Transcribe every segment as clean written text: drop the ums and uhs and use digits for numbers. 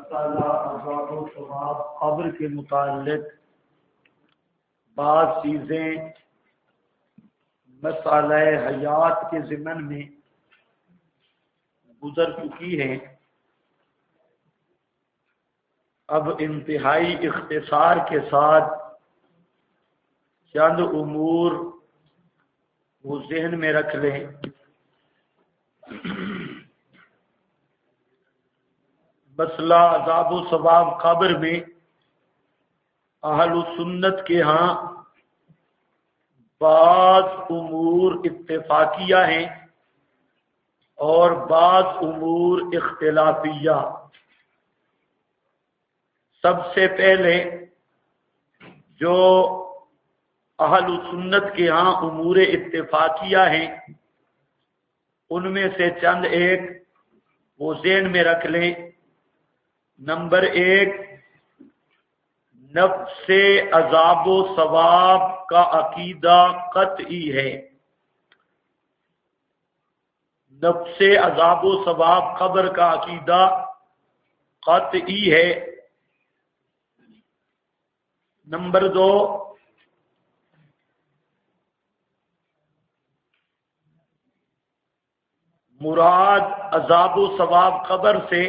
مسئلہ عذاب و ثواب قبر کے متعلق بعض چیزیں مسئلہ حیات کے ضمن میں گزر چکی ہیں. اب انتہائی اختصار کے ساتھ چند امور وہ ذہن میں رکھ لیں. مسئلہ عذاب و ثواب قبر میں اہل سنت کے ہاں بعض امور اتفاقیہ ہیں اور بعض امور اختلافیہ. سب سے پہلے جو اہل سنت کے ہاں امور اتفاقیہ ہیں ان میں سے چند ایک وہ ذہن میں رکھ لیں. نمبر 1، نفس عذاب و ثواب کا عقیدہ قطعی ہے. نفس عذاب و ثواب قبر کا عقیدہ قطعی ہے. نمبر 2، مراد عذاب و ثواب قبر سے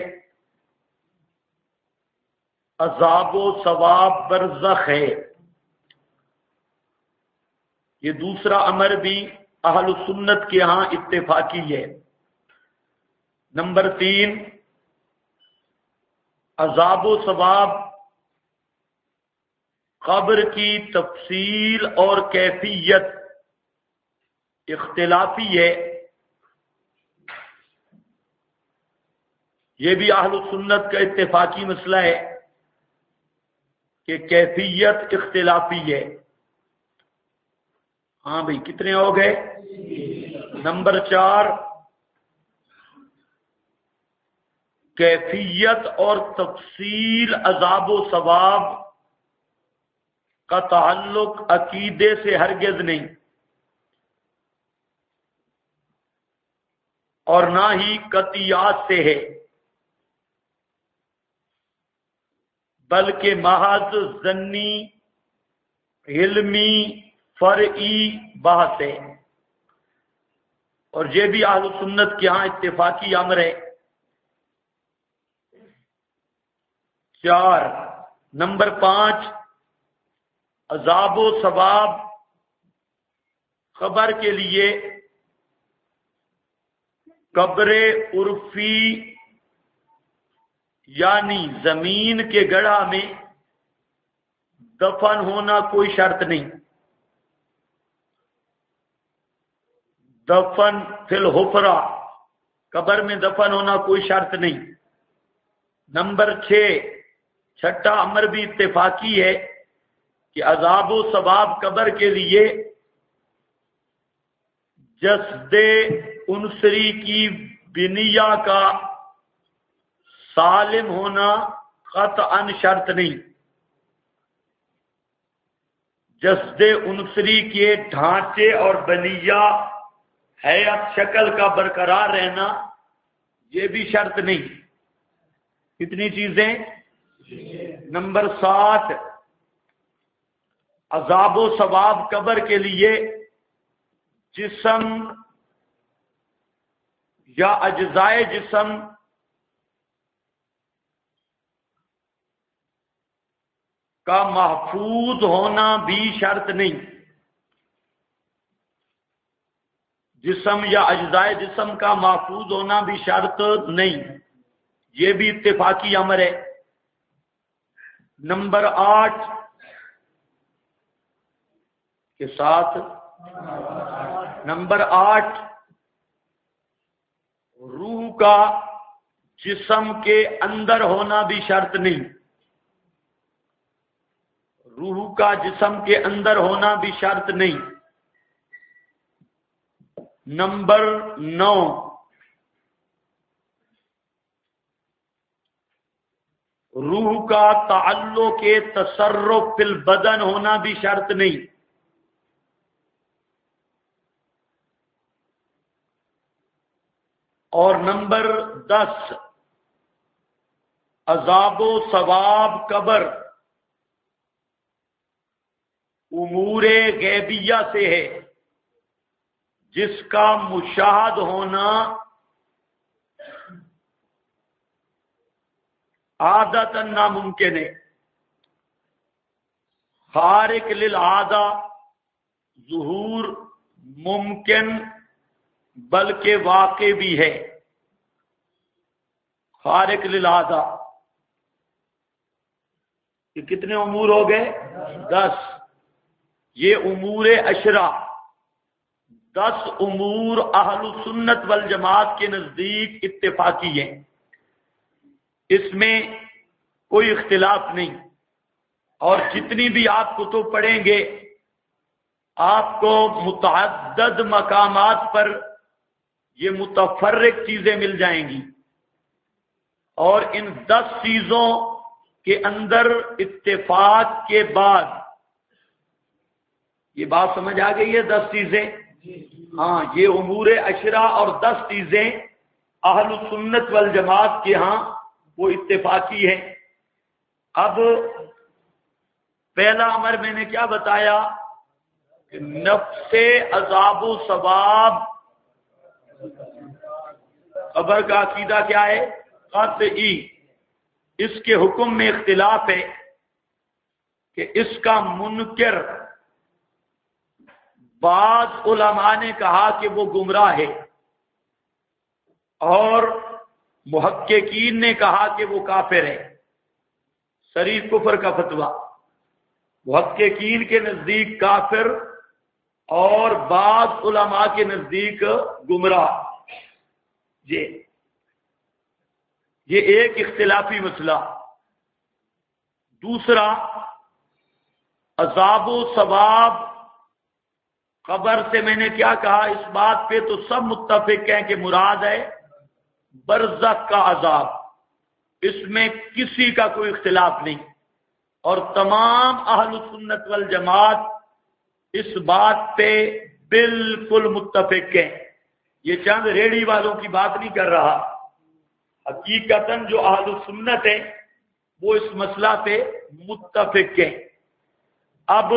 عذاب و ثواب برزخ ہے. یہ دوسرا امر بھی اہل سنت کے ہاں اتفاقی ہے. نمبر 3، عذاب و ثواب قبر کی تفصیل اور کیفیت اختلافی ہے. یہ بھی اہل سنت کا اتفاقی مسئلہ ہے کہ کیفیت اختلافی ہے. ہاں بھائی کتنے ہو گئے؟ نمبر 4، کیفیت اور تفصیل عذاب و ثواب کا تعلق عقیدے سے ہرگز نہیں اور نہ ہی قطعیات سے ہے، بلکہ محض ظنی علمی فرعی بحث ہے. اور یہ بھی اہل سنت کے ہاں اتفاقی امر ہے. 4، نمبر 5، عذاب و ثواب قبر کے لیے قبر عرفی یعنی زمین کے گڑھا میں دفن ہونا کوئی شرط نہیں. دفن فی الحفرہ، قبر میں دفن ہونا کوئی شرط نہیں. نمبر 6، چھٹا امر بھی اتفاقی ہے کہ عذاب و ثواب قبر کے لیے جسد انصری کی بنیہ کا سالم ہونا قطعا شرط نہیں. جسد انصری کے ڈھانچے اور بنیہ حیات شکل کا برقرار رہنا یہ بھی شرط نہیں. کتنی چیزیں؟ نمبر 7، عذاب و ثواب قبر کے لیے جسم یا اجزائے جسم کا محفوظ ہونا بھی شرط نہیں. جسم یا اجزائے جسم کا محفوظ ہونا بھی شرط نہیں. یہ بھی اتفاقی امر ہے. نمبر 8 کے ساتھ، نمبر 8، روح کا جسم کے اندر ہونا بھی شرط نہیں. روح کا جسم کے اندر ہونا بھی شرط نہیں. نمبر 9، روح کا تعلق تصرف فی البدن ہونا بھی شرط نہیں. اور نمبر 10، عذاب و ثواب قبر امور غیبیہ سے ہے جس کا مشاہد ہونا عادتاً ناممکن ہے، خارق للعادہ ظہور ممکن بلکہ واقع بھی ہے۔ خارق للعادہ، یہ کتنے امور ہو گئے؟ 10۔ یہ امور عشرہ 10 امور اہل سنت والجماعت کے نزدیک اتفاقی ہیں، اس میں کوئی اختلاف نہیں، اور جتنی بھی آپ کتب پڑھیں گے آپ کو متعدد مقامات پر یہ متفرق چیزیں مل جائیں گی، اور ان 10 چیزوں کے اندر اتفاق کے بعد، یہ بات سمجھ آ گئی ہے؟ 10 چیزیں، ہاں، یہ امور عشرہ اور 10 چیزیں اہل سنت والجماعت کے ہاں وہ اتفاقی ہیں۔ اب پہلا امر میں نے کیا بتایا کہ نفس عذاب و ثواب قبر کا عقیدہ کیا ہے؟ قطعی۔ اس کے حکم میں اختلاف ہے کہ اس کا منکر بعض علماء نے کہا کہ وہ گمراہ ہے، اور محققین نے کہا کہ وہ کافر ہے، صریح کفر کا فتویٰ۔ محققین کے نزدیک کافر اور بعض علماء کے نزدیک گمراہ، یہ ایک اختلافی مسئلہ۔ دوسرا، عذاب و ثواب قبر سے میں نے کیا کہا؟ اس بات پہ تو سب متفق ہیں کہ مراد ہے برزخ کا عذاب، اس میں کسی کا کوئی اختلاف نہیں، اور تمام اہل سنت والجماعت اس بات پہ بالکل متفق ہیں۔ یہ چند ریڑھی والوں کی بات نہیں کر رہا، حقیقتاً جو اہل سنت ہیں وہ اس مسئلہ پہ متفق ہیں۔ اب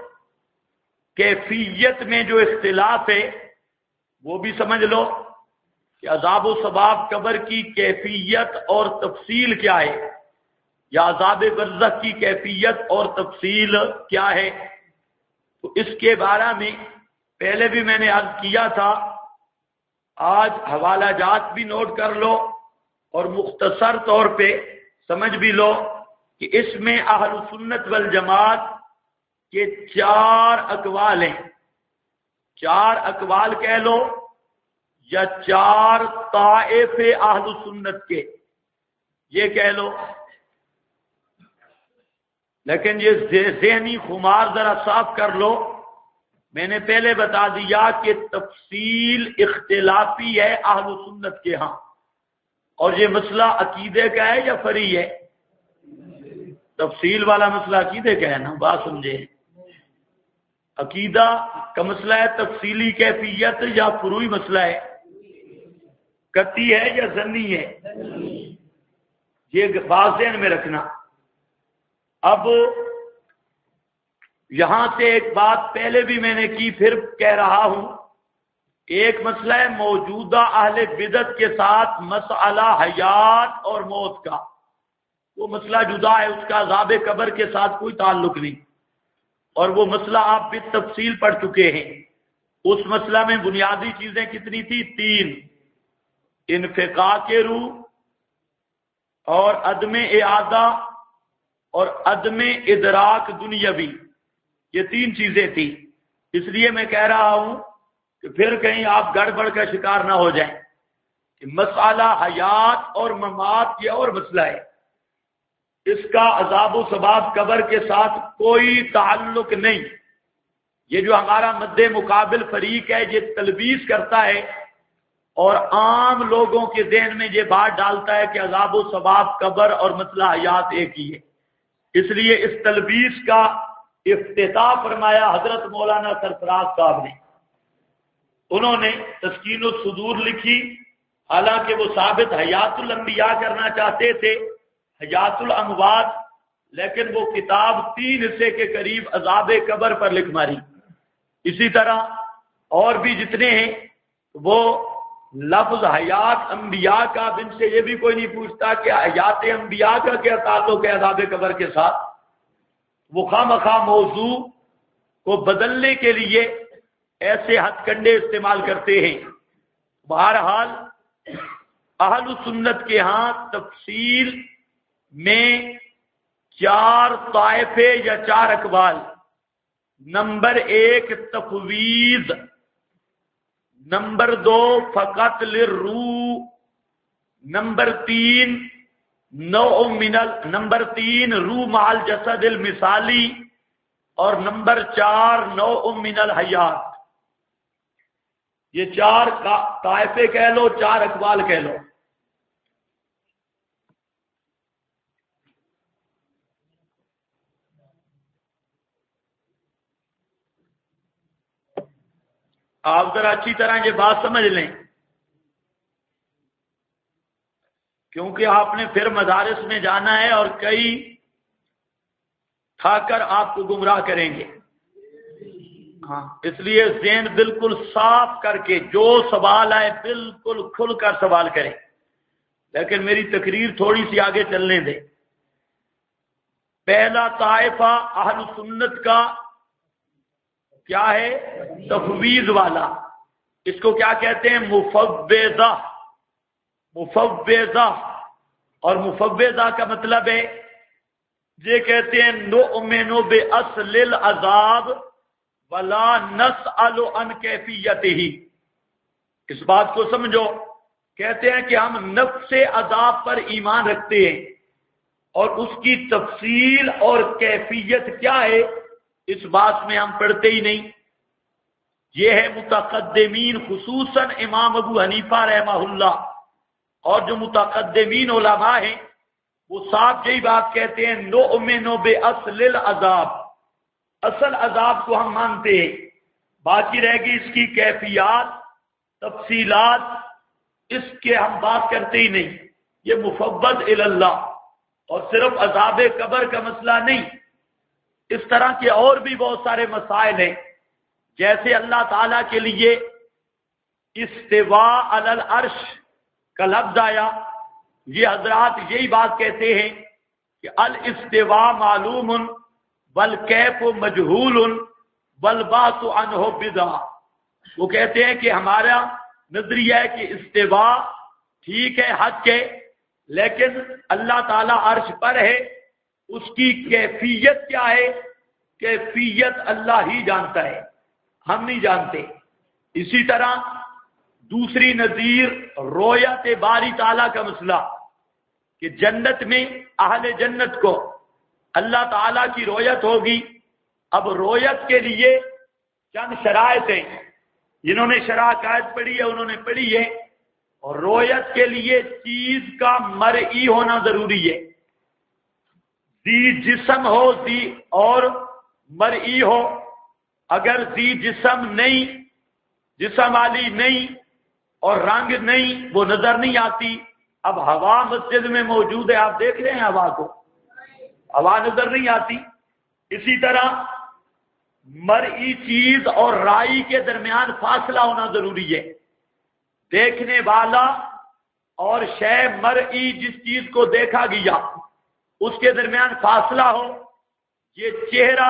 کیفیت میں جو اختلاف ہے وہ بھی سمجھ لو کہ عذاب و ثواب قبر کی کیفیت اور تفصیل کیا ہے، یا عذاب برزخ کی کیفیت اور تفصیل کیا ہے۔ تو اس کے بارے میں پہلے بھی میں نے عرض کیا تھا، آج حوالہ جات بھی نوٹ کر لو اور مختصر طور پہ سمجھ بھی لو کہ اس میں اہل سنت والجماعت کے 4 اقوال ہیں۔ 4 اقوال کہہ لو یا 4 طائف اہل سنت کے، یہ کہہ لو، لیکن یہ ذہنی خمار ذرا صاف کر لو۔ میں نے پہلے بتا دیا کہ تفصیل اختلافی ہے اہل سنت کے ہاں، اور یہ مسئلہ عقیدے کا ہے یا فری ہے؟ تفصیل والا مسئلہ عقیدے کا ہے نا، بات سمجھے؟ عقیدہ کا مسئلہ ہے تفصیلی کیفیت یا فروعی مسئلہ ہے؟ قطعی ہے یا ظنی ہے؟ یہ بات ذہن میں رکھنا۔ اب یہاں سے ایک بات پہلے بھی میں نے کی، پھر کہہ رہا ہوں، ایک مسئلہ ہے موجودہ اہل بدعت کے ساتھ مسئلہ حیات اور موت کا، وہ مسئلہ جدا ہے، اس کا عذاب قبر کے ساتھ کوئی تعلق نہیں، اور وہ مسئلہ آپ بھی تفصیل پڑھ چکے ہیں۔ اس مسئلہ میں بنیادی چیزیں کتنی تھی؟ 3، انفقاق روح اور عدم اعادہ اور عدم ادراک دنیاوی، یہ 3 چیزیں تھیں۔ اس لیے میں کہہ رہا ہوں کہ پھر کہیں آپ گڑبڑ کا شکار نہ ہو جائیں کہ مسئلہ حیات اور ممات یہ اور مسئلہ ہے، اس کا عذاب و ثواب قبر کے ساتھ کوئی تعلق نہیں۔ یہ جو ہمارا مد مقابل فریق ہے یہ تلبیس کرتا ہے اور عام لوگوں کے ذہن میں یہ بات ڈالتا ہے کہ عذاب و ثواب قبر اور مسئلہ حیات ایک ہی ہے۔ اس لیے اس تلبیس کا افتتاح فرمایا حضرت مولانا سرفراز صاحب نے۔ انہوں نے تسکین الصدور لکھی، حالانکہ وہ ثابت حیات الانبیاء کرنا چاہتے تھے، حیات الاموات، لیکن وہ کتاب 3 حصے کے قریب عذاب قبر پر لکھ ماری۔ اسی طرح اور بھی جتنے ہیں، وہ لفظ حیات انبیاء کا بن سے یہ بھی کوئی نہیں پوچھتا کہ حیات انبیاء کا کیا تعلق ہے عذاب قبر کے ساتھ۔ وہ خواہ موضوع کو بدلنے کے لیے ایسے ہتھ کنڈے استعمال کرتے ہیں۔ بہرحال اہل سنت کے ہاں تفصیل میں 4 طائفے یا 4 اقوال۔ نمبر 1 تفویض، نمبر 2 فقط للروح، نمبر 3 نمبر 3 روح مع الجسد المثالی، اور نمبر 4 نوع من الحیات۔ یہ 4 طائفے کہہ لو، 4 اقوال کہہ لو۔ آپ ذرا اچھی طرح یہ بات سمجھ لیں، کیونکہ آپ نے پھر مدارس میں جانا ہے اور کئی کھا کر آپ کو گمراہ کریں گے۔ ہاں، اس لیے ذہن بالکل صاف کر کے جو سوال آئے بالکل کھل کر سوال کریں، لیکن میری تقریر تھوڑی سی آگے چلنے دیں۔ پہلا طائفہ اہل سنت کا کیا ہے؟ تفویض والا۔ اس کو کیا کہتے ہیں؟ مفوضہ۔ مفوضہ، اور مفوضہ کا مطلب ہے، یہ کہتے ہیں نؤمن باصل العذاب ولا نسأل عن کیفیتہ۔ اس بات کو سمجھو، کہتے ہیں کہ ہم نفس عذاب پر ایمان رکھتے ہیں، اور اس کی تفصیل اور کیفیت کیا ہے اس بات میں ہم پڑھتے ہی نہیں۔ یہ ہے متقدمین، خصوصاً امام ابو حنیفہ رحمہ اللہ، اور جو متقدمین علماء ہیں وہ صاحب یہی بات کہتے ہیں، نؤمن باصل العذاب، اصل عذاب کو ہم مانتے ہیں، باقی رہ گی اس کی کیفیات، تفصیلات، اس کے ہم بات کرتے ہی نہیں۔ یہ مفوض الی اللہ، اور صرف عذاب قبر کا مسئلہ نہیں، اس طرح کے اور بھی بہت سارے مسائل ہیں، جیسے اللہ تعالیٰ کے لیے استواء علی العرش کا لفظ آیا، یہ حضرات یہی بات کہتے ہیں کہ الاستواء معلوم والکیف مجہول والبحث عنہ بدعہ۔ وہ کہتے ہیں کہ ہمارا نظریہ ہے کہ استواء ٹھیک ہے، حق ہے، لیکن اللہ تعالیٰ عرش پر ہے، اس کی کیفیت کیا ہے؟ کیفیت اللہ ہی جانتا ہے، ہم نہیں جانتے۔ اسی طرح دوسری نظیر رؤیت باری تعالیٰ کا مسئلہ، کہ جنت میں اہل جنت کو اللہ تعالیٰ کی رؤیت ہوگی۔ اب رؤیت کے لیے چند شرائط ہیں، جنہوں نے شرح عقائد پڑھی ہے انہوں نے پڑھی ہے، اور رؤیت کے لیے چیز کا مرئی ہونا ضروری ہے، ذی جسم ہو اور مرئی ہو۔ اگر ذی جسم نہیں، جسم والی نہیں اور رنگ نہیں، وہ نظر نہیں آتی۔ اب ہوا مسجد میں موجود ہے، آپ دیکھ رہے ہیں ہوا کو، ہوا نظر نہیں آتی۔ اسی طرح مرئی چیز اور رائی کے درمیان فاصلہ ہونا ضروری ہے، دیکھنے والا اور شے مرئی جس چیز کو دیکھا گیا اس کے درمیان فاصلہ ہو۔ یہ چہرہ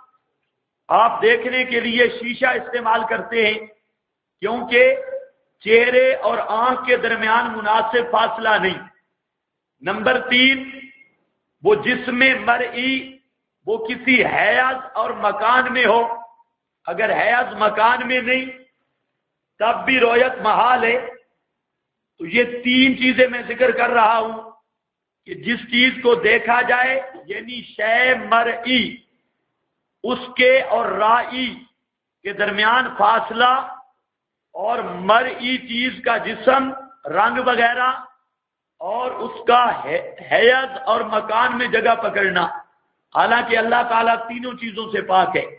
آپ دیکھنے کے لیے شیشہ استعمال کرتے ہیں، کیونکہ چہرے اور آنکھ کے درمیان مناسب فاصلہ نہیں۔ نمبر 3، وہ جسم مرئی وہ کسی حیض اور مکان میں ہو۔ اگر حیض مکان میں نہیں تب بھی رؤیت محال ہے۔ تو یہ 3 چیزیں میں ذکر کر رہا ہوں کہ جس چیز کو دیکھا جائے، یعنی شے مرئی، اس کے اور رائی کے درمیان فاصلہ، اور مرئی چیز کا جسم، رنگ وغیرہ، اور اس کا حیض اور مکان میں جگہ پکڑنا۔ حالانکہ اللہ تعالیٰ تینوں چیزوں سے پاک ہے،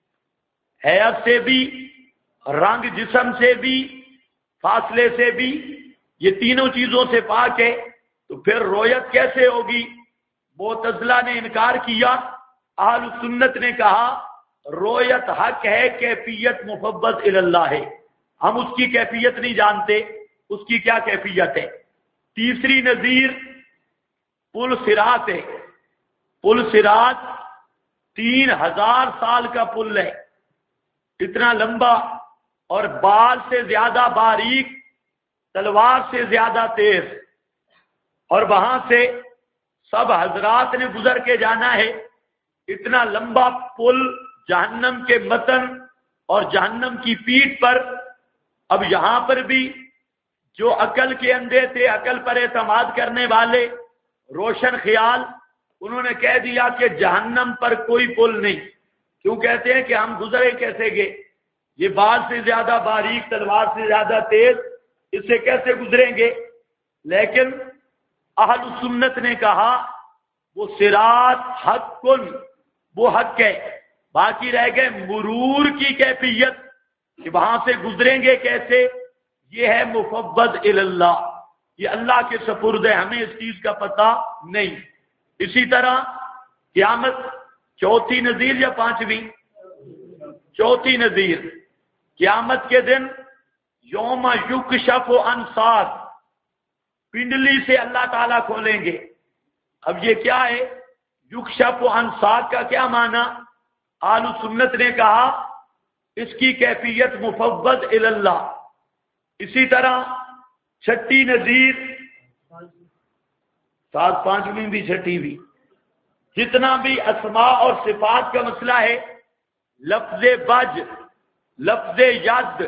حیض سے بھی، رنگ جسم سے بھی، فاصلے سے بھی، یہ تینوں چیزوں سے پاک ہے۔ تو پھر رویت کیسے ہوگی؟ معتزلہ نے انکار کیا، اہل سنت نے کہا رویت حق ہے، کیفیت مفوض الی اللہ ہے، ہم اس کی کیفیت نہیں جانتے، اس کی کیا کیفیت ہے۔ تیسری نظیر پل صراط ہے، پل صراط 3000 سال کا پل ہے، اتنا لمبا اور بال سے زیادہ باریک، تلوار سے زیادہ تیز، اور وہاں سے سب حضرات نے گزر کے جانا ہے۔ اتنا لمبا پل جہنم کے متن اور جہنم کی پیٹھ پر۔ اب یہاں پر بھی جو عقل کے اندھے تھے، عقل پر اعتماد کرنے والے روشن خیال، انہوں نے کہہ دیا کہ جہنم پر کوئی پل نہیں۔ کیوں کہتے ہیں کہ ہم گزرے کیسے گے؟ یہ بال سے زیادہ باریک، تلوار سے زیادہ تیز، اس سے کیسے گزریں گے؟ لیکن اہل سنت نے کہا وہ صراط حق کن، وہ حق ہے، باقی رہ گئے مرور کی کیفیت کہ وہاں سے گزریں گے کیسے، یہ ہے مفوض الی اللہ، یہ اللہ کے سپرد ہے، ہمیں اس چیز کا پتہ نہیں۔ اسی طرح قیامت چوتھی نظیر یا پانچویں؟ چوتھی نظیر، قیامت کے دن یوم یکشف عن ساق، پنڈلی سے اللہ تعالیٰ کھولیں گے۔ اب یہ کیا ہے؟ یکشف عن ساق کا کیا معنی؟ اہل سنت نے کہا اس کی کیفیت مفوض الی اللہ۔ اسی طرح چھٹی نظیر، سات پانچویں بھی چھٹی بھی، جتنا بھی اسماء اور صفات کا مسئلہ ہے، لفظ وجھ، لفظ ید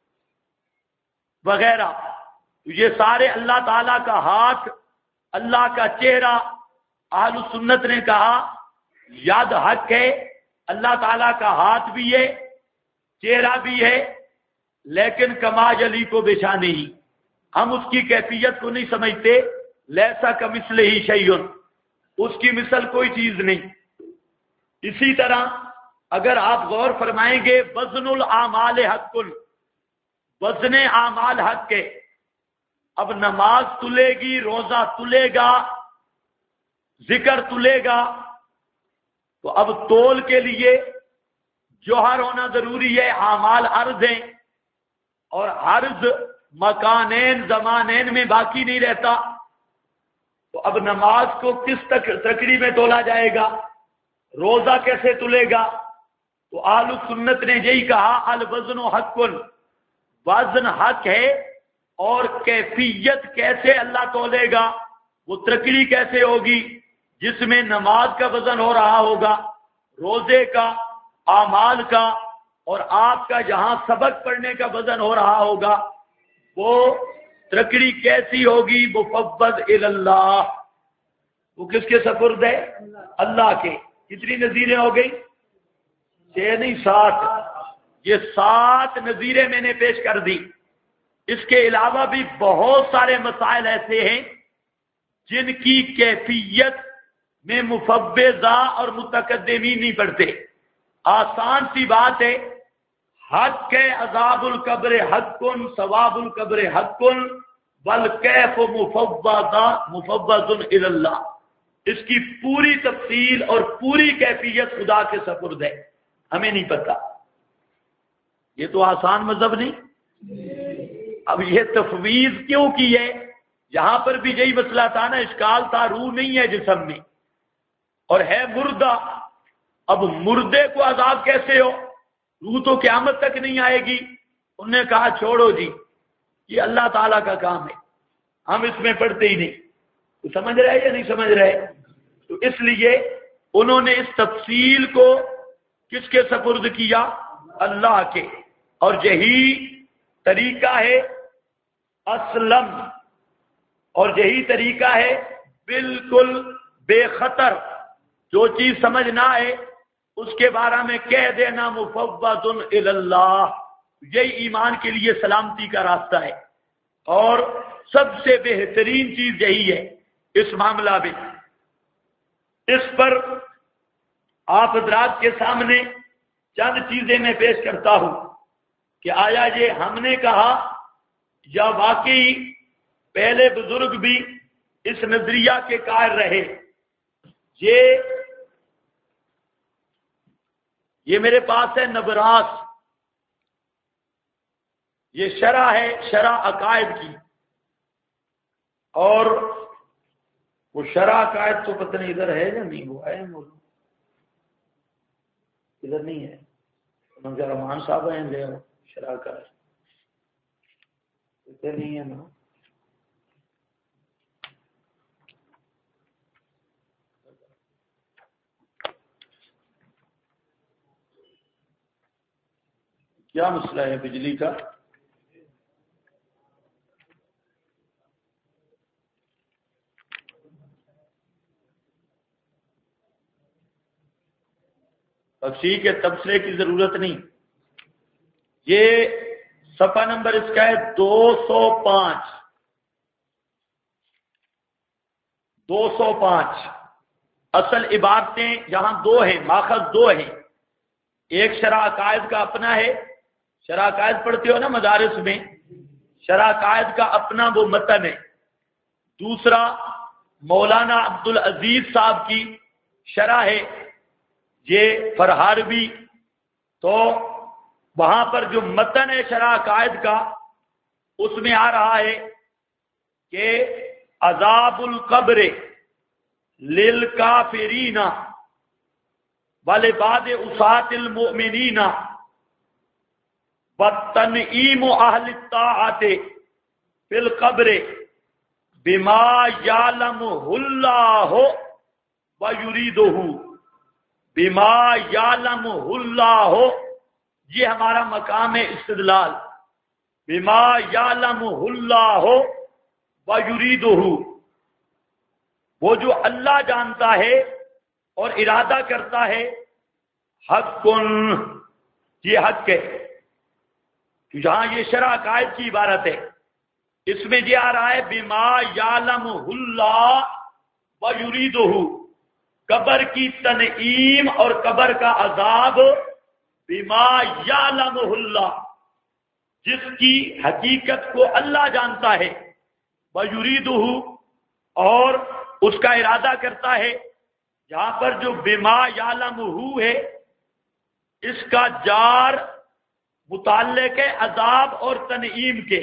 وغیرہ، یہ سارے اللہ تعالیٰ کا ہاتھ، اللہ کا چہرہ، اہل سنت نے کہا ید حق ہے، اللہ تعالیٰ کا ہاتھ بھی ہے، چہرہ بھی ہے، لیکن کما جلی کو بشا نہیں، ہم اس کی کیفیت کو نہیں سمجھتے۔ لیسا کمثلہ شیء، اس کی مثل کوئی چیز نہیں۔ اسی طرح اگر آپ غور فرمائیں گے، وزن الاعمال حق، وزن اعمال حق ہے۔ اب نماز تلے گی، روزہ تلے گا، ذکر تلے گا، تو اب تول کے لیے جوہر ہونا ضروری ہے، اعمال عرض ہیں، اور عرض مکانین زمانین میں باقی نہیں رہتا، تو اب نماز کو کس تکڑی میں تولا جائے گا؟ روزہ کیسے تلے گا؟ تو اہل سنت نے یہی کہا الوزن حق، وزن حق ہے، اور کیفیت کیسے اللہ تولے گا، وہ تکڑی کیسے ہوگی جس میں نماز کا وزن ہو رہا ہوگا، روزے کا، اعمال کا، اور آپ کا جہاں سبق پڑھنے کا وزن ہو رہا ہوگا، وہ تکڑی کیسی ہوگی؟ مفوض الی اللہ، وہ کس کے سپرد ہے؟ اللہ کے۔ کتنی نظیریں ہو گئی؟ 6 نہیں 7، یہ 7 نظیریں میں نے پیش کر دی۔ اس کے علاوہ بھی بہت سارے مسائل ایسے ہیں جن کی کیفیت میں مفوضہ اور متقدمین نہیں پڑھتے۔ آسان سی بات ہے، حق ہے عذاب القبر حق، ثواب القبر حق، والکیف مفوض الی اللہ، اس کی پوری تفصیل اور پوری کیفیت خدا کے سپرد ہے، ہمیں نہیں پتا۔ یہ تو آسان مذہب نہیں۔ اب یہ تفویض کیوں کی ہے؟ یہاں پر بھی یہی مسئلہ تھا نا، اشکال تھا، روح نہیں ہے جسم میں اور ہے مردہ، اب مردے کو عذاب کیسے ہو؟ روح تو قیامت تک نہیں آئے گی۔ انہوں نے کہا چھوڑو جی، یہ اللہ تعالیٰ کا کام ہے، ہم اس میں پڑھتے ہی نہیں۔ تو سمجھ رہے یا نہیں سمجھ رہے؟ تو اس لیے انہوں نے اس تفصیل کو کس کے سپرد کیا؟ اللہ کے۔ اور یہی طریقہ ہے اسلم، اور یہی طریقہ ہے بالکل بے خطر، جو چیز سمجھ نہ آئے اس کے بارے میں کہہ دینا مفوض الی اللہ، یہی ایمان کے لیے سلامتی کا راستہ ہے، اور سب سے بہترین چیز یہی ہے اس معاملہ میں۔ اس پر آپ حضرات کے سامنے چند چیزیں میں پیش کرتا ہوں کہ آیا یہ ہم نے کہا یا واقعی پہلے بزرگ بھی اس نظریہ کے قائل رہے، یہ میرے پاس ہے نبراس، یہ شرح ہے، شرح عقائد کی، اور وہ شرح عقائد تو پتہ نہیں ادھر ہے یا نہیں، وہ ہے موضوع ادھر نہیں ہے، منظر رحمان صاحب ہیں لے شرح عقائد ادھر نہیں ہے نا۔ کیا مسئلہ ہے بجلی کا؟ تفصیل کے تبصرے کی ضرورت نہیں، یہ صفحہ نمبر اس کا ہے 205 اصل عبارتیں یہاں دو ہیں، ماخذ دو ہیں، ایک شرح عقائد کا اپنا ہے، شرح عقائد پڑھتے ہو نا مدارس میں، شرح عقائد کا اپنا وہ متن ہے، دوسرا مولانا عبدالعزیز صاحب کی شرح ہے یہ فرہاروی، تو وہاں پر جو متن ہے شرح عقائد کا اس میں آ رہا ہے کہ عذاب القبر للکافرین ولبعض عصاة المؤمنین وتنعیم اہل الطاعۃ فی القبر بما یعلمہ اللہ ویریدہ، بما یعلمہ اللہ، یہ ہمارا مقام ہے استدلال، بما یعلمہ اللہ ویریدہ، وہ جو اللہ جانتا ہے اور ارادہ کرتا ہے، حق یہ حق ہے، جہاں یہ شرح عقائد کی عبارت ہے، اس میں یہ آ رہا ہے بما یعلمہ اللہ ویریدہ، قبر کی تنعیم اور قبر کا عذاب بما یعلمہ اللہ، جس کی حقیقت کو اللہ جانتا ہے، ویریدہ، اور اس کا ارادہ کرتا ہے، یہاں پر جو بما یعلمہ ہے اس کا جار متعلق ہے عذاب اور تنعیم کے،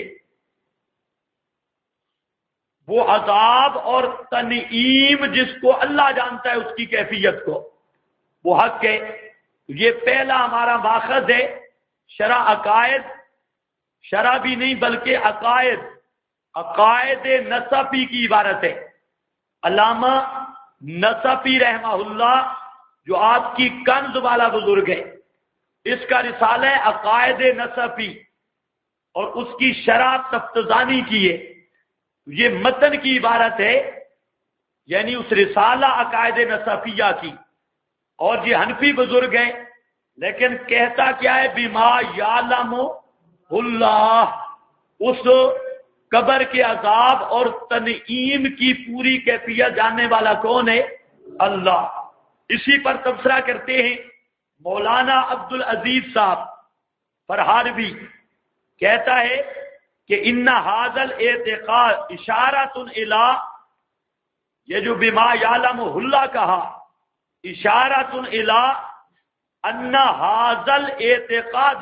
وہ عذاب اور تنعیم جس کو اللہ جانتا ہے اس کی کیفیت کو، وہ حق ہے۔ یہ پہلا ہمارا ماخذ ہے شرح عقائد، شرح بھی نہیں بلکہ عقائد، عقائد نصفی کی عبارت ہے، علامہ نصفی رحمہ اللہ جو آپ کی کنز والا بزرگ ہے، اس کا رسالہ ہے عقائد نصفی، اور اس کی شرح تفتزانی کی ہے، یہ متن کی عبارت ہے، یعنی اس رسالہ عقائد نصفیہ کی، اور یہ حنفی بزرگ ہے، لیکن کہتا کیا ہے بما یعلم اللہ، اس قبر کے عذاب اور تنعیم کی پوری کیفیت جاننے والا کون ہے؟ اللہ۔ اسی پر تبصرہ کرتے ہیں مولانا عبدالعزیز صاحب فرہاروی، کہتا ہے کہ ان ھذا الاعتقاد اشارۃ الی، یہ جو بما یعلم اللہ کہا، اشارۃ الی ان ھذا الاعتقاد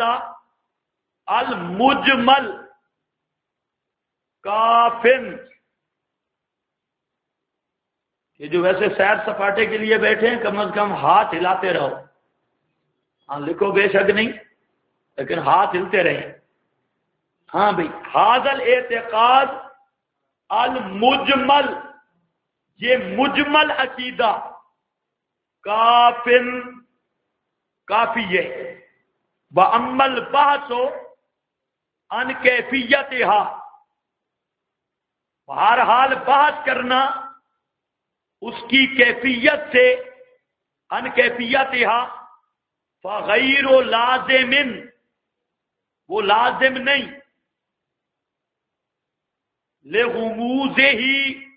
المجمل کافن، یہ جو ویسے سیر سپاٹے کے لیے بیٹھے ہیں کم از کم ہاتھ ہلاتے رہو، ہاں لکھو بے شک نہیں لیکن ہاتھ ہلتے رہیں، ہاں بھائی، ھذا الاعتقاد المجمل، یہ مجمل عقیدہ کافن، کافی ہے، وَأَمَّا الْبَحْثُ عَنْ كَيْفِيَّتِهَا، بہرحال بحث کرنا اس کی کیفیت سے، عن کیفیتها، فغیر لازم، وہ لازم نہیں، لغموضه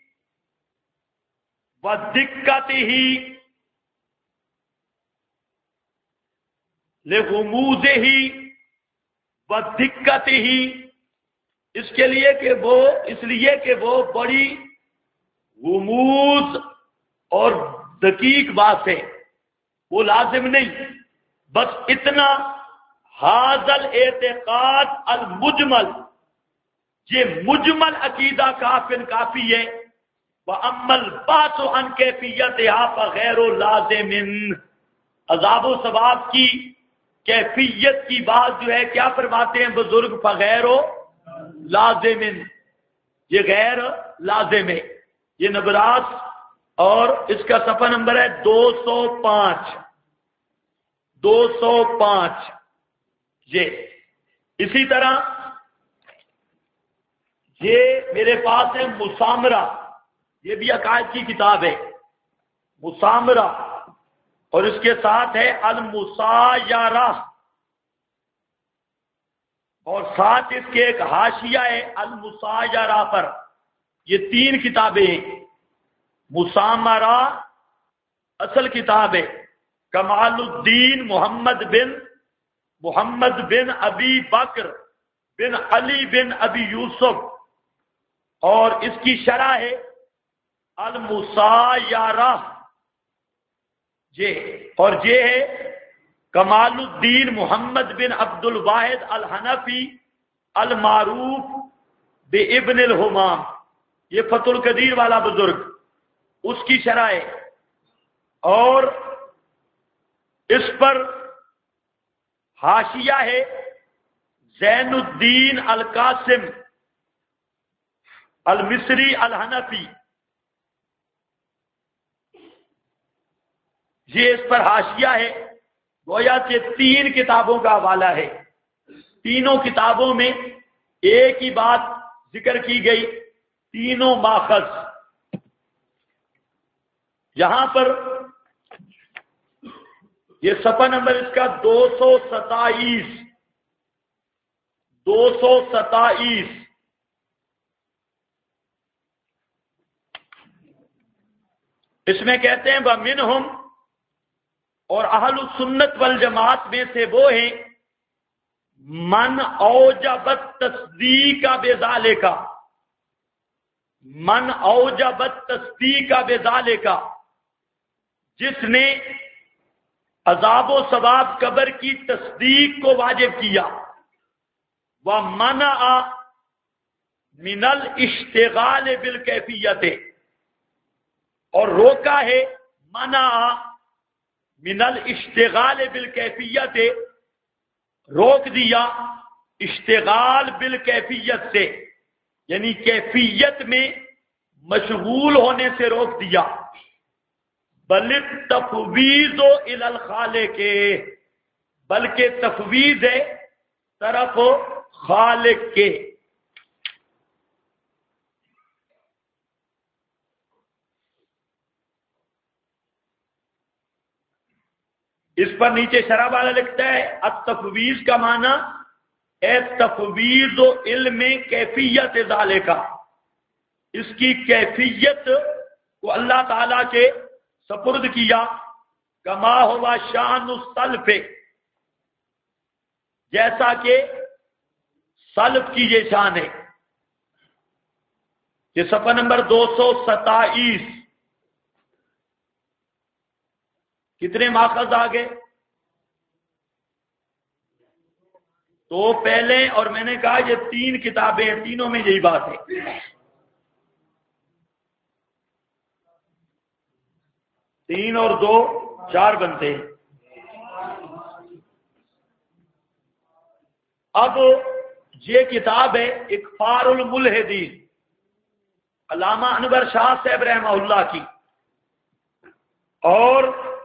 ودقته، لغموضه ودقته، اس لیے کہ وہ بڑی غموض اور دقیق بات ہے، وہ لازم نہیں، بس اتنا حاضل اعتقاد المجمل، یہ مجمل عقیدہ کافی ہے۔ وَأَمَّا الْبَحْثُ عَنْ كَيْفِيَّتِهَا فَغَيْرُ لَازِمٍ، عذاب و ثواب کی کیفیت کی بات جو ہے کیا فرماتے ہیں بزرگ؟ فغیر لازم، یہ غیر لازم ہے۔ یہ نبراس اور اس کا صفحہ نمبر ہے 205 یہ اسی طرح یہ میرے پاس ہے مسامرہ، یہ بھی عقائد کی کتاب ہے، مسامرہ، اور اس کے ساتھ ہے المسایرہ، اور ساتھ اس کے ایک حاشیہ ہے المسایرہ پر۔ یہ 3 کتابیں ہیں۔ مسامرہ اصل کتاب ہے، کمال الدین محمد بن ابی بکر بن علی بن ابی یوسف، اور اس کی شرح ہے المسایرہ اور یہ ہے کمال الدین محمد بن عبد الواحد الحنفی المعروف بابن الحمام، یہ فتح القدیر والا بزرگ، اس کی شرح ہے۔ اور اس پر حاشیہ ہے زین الدین القاسم المصری الحنفی، یہ اس پر حاشیہ ہے۔ گویا کہ 3 کتابوں کا حوالہ ہے، تینوں کتابوں میں ایک ہی بات ذکر کی گئی، تینوں ماخذ۔ یہاں پر یہ صفحہ نمبر اس کا 227 اس میں کہتے ہیں وَمِنْهُمْ، اور اہل السنت والجماعت میں سے وہ ہیں من اوجبت تصدیق بذالک، جس نے عذاب و ثواب قبر کی تصدیق کو واجب کیا، وَمَنَعَ مِنَ الْإِشْتِغَالِ بِالْكَيْفِيَّةِ، اور روکا ہے منع من الاشتغال بالکیفیت، روک دیا اشتغال بالکیفیت سے، یعنی کیفیت میں مشغول ہونے سے روک دیا۔ بل تفویض الی الخالق، بلکہ تفویض ہے طرف خالق کے۔ اس پر نیچے شرح والا لکھتا ہے التفویض کا معنی ہے تفویض علم کیفیت ذالک، اس کی کیفیت کو اللہ تعالی کے سپرد کیا، کما ہوا شان السلف، جیسا کہ سلف کی یہ شان ہے۔ یہ صفحہ نمبر 227، کتنے ماخذ آگے؟ 2 پہلے، اور میں نے کہا یہ 3 کتابیں ہیں، تینوں میں یہی بات ہے۔ تین اور 2 4 بنتے ہیں۔ اب یہ کتاب ہے اکفار الملحدین، علامہ انور شاہ صاحب رحمہ اللہ کی، اور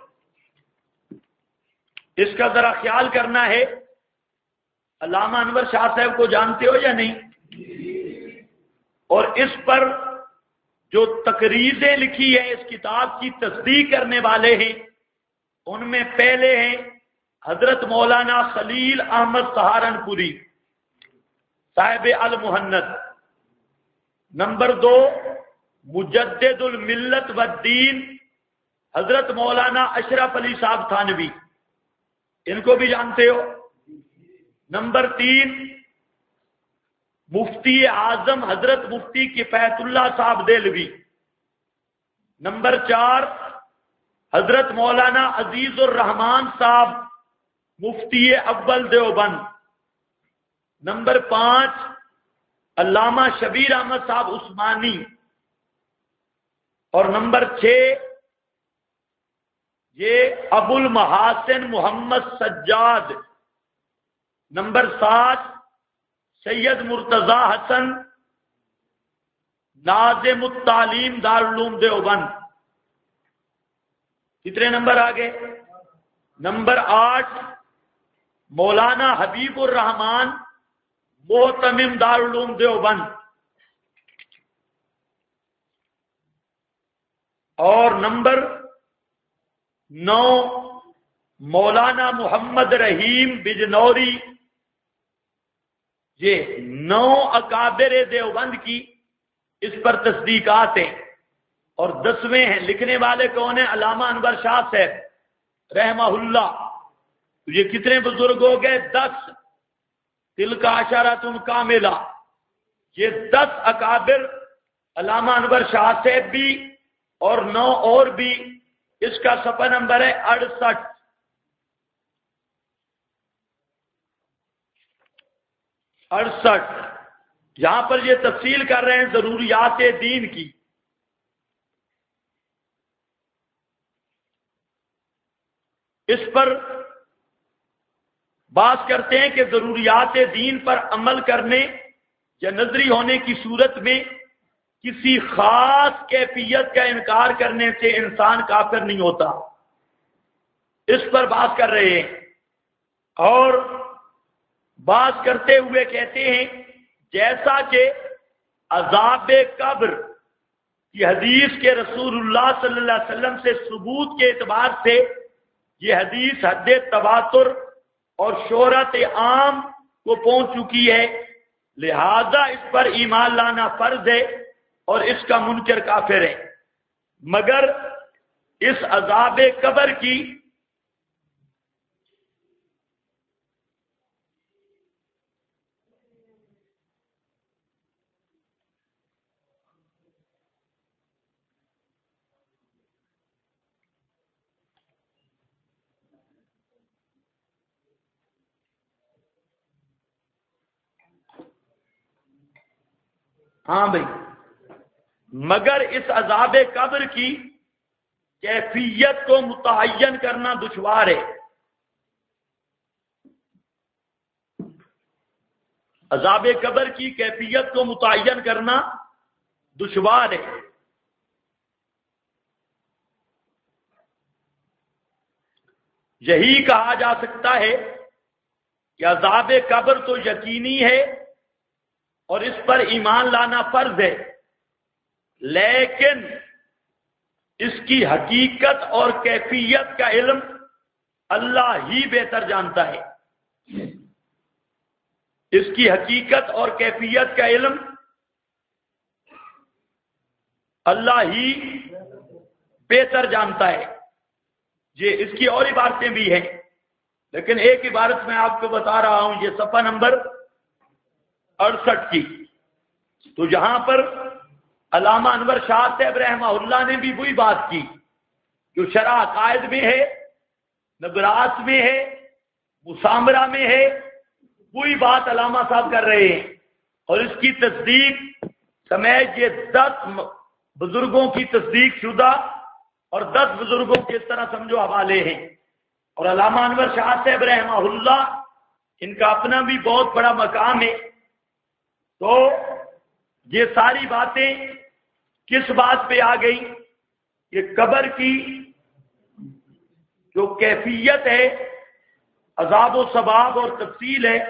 اس کا ذرا خیال کرنا ہے۔ علامہ انور شاہ صاحب کو جانتے ہو یا نہیں؟ اور اس پر جو تقریریں لکھی ہے اس کتاب کی تصدیق کرنے والے ہیں، ان میں پہلے ہیں حضرت مولانا خلیل احمد سہارنپوری صاحب المہند، نمبر 2 مجدد الملت والدین حضرت مولانا اشرف علی صاحب تھانوی، ان کو بھی جانتے ہو۔ نمبر 3 مفتی اعظم حضرت مفتی کفایت اللہ صاحب دہلوی، نمبر 4 حضرت مولانا عزیز الرحمان صاحب مفتی اول دیوبند. نمبر 5 علامہ شبیر احمد صاحب عثمانی. اور نمبر 6 یہ ابو المحاسن محمد سجاد. نمبر 7 سید مرتضی حسن ناظم التعلیم دارالعلوم دیوبند. کتنے نمبر آگے؟ نمبر 8 مولانا حبیب الرحمان محتمم دارالعلوم دیوبند. اور نمبر 9 مولانا محمد رحیم بجنوری. یہ 9 اکابر دیوبند کی اس پر تصدیقات ہیں. اور 10ویں ہیں. لکھنے والے کون ہیں؟ علامہ انور شاہ صاحب رحمہ اللہ. یہ کتنے بزرگ ہو گئے؟ 10. تلک عشرۃ کاملہ. یہ 10 اکابر علامہ انور شاہ صاحب بھی اور 9 اور بھی. اس کا صفحہ نمبر ہے 68. یہاں پر یہ تفصیل کر رہے ہیں ضروریات دین کی. اس پر بات کرتے ہیں کہ ضروریات دین پر عمل کرنے یا نظری ہونے کی صورت میں کسی خاص کیفیت کا انکار کرنے سے انسان کافر نہیں ہوتا. اس پر بات کر رہے ہیں. اور بات کرتے ہوئے کہتے ہیں جیسا کہ عذاب قبر کی حدیث کے رسول اللہ صلی اللہ علیہ وسلم سے ثبوت کے اعتبار سے یہ حدیث حد تواتر اور شہرت عام کو پہنچ چکی ہے، لہذا اس پر ایمان لانا فرض ہے اور اس کا منکر کافر ہے. مگر اس عذاب قبر کی ہاں بھائی، مگر اس عذاب قبر کی کیفیت کو متعین کرنا دشوار ہے. عذاب قبر کی کیفیت کو متعین کرنا دشوار ہے. یہی کہا جا سکتا ہے کہ عذاب قبر تو یقینی ہے اور اس پر ایمان لانا فرض ہے، لیکن اس کی حقیقت اور کیفیت کا علم اللہ ہی بہتر جانتا ہے. اس کی حقیقت اور کیفیت کا علم اللہ ہی بہتر جانتا ہے. یہ اس کی اور عبارتیں بھی ہیں، لیکن ایک عبارت میں آپ کو بتا رہا ہوں، یہ صفحہ نمبر 68 کی. تو یہاں پر علامہ انور شاہ صاحب رحمہ اللہ نے بھی وہی بات کی جو شرح عقائد میں ہے، نبرات میں ہے، مسامرہ میں ہے. وہی بات علامہ صاحب کر رہے ہیں اور اس کی تصدیق سمیت یہ 10 بزرگوں کی تصدیق شدہ اور 10 بزرگوں کے اس طرح سمجھو حوالے ہیں. اور علامہ انور شاہ صاحب رحمہ اللہ ان کا اپنا بھی بہت بڑا مقام ہے. تو یہ ساری باتیں کس بات پہ آ گئی؟ یہ قبر کی جو کیفیت ہے، عذاب و ثواب اور تفصیل ہے،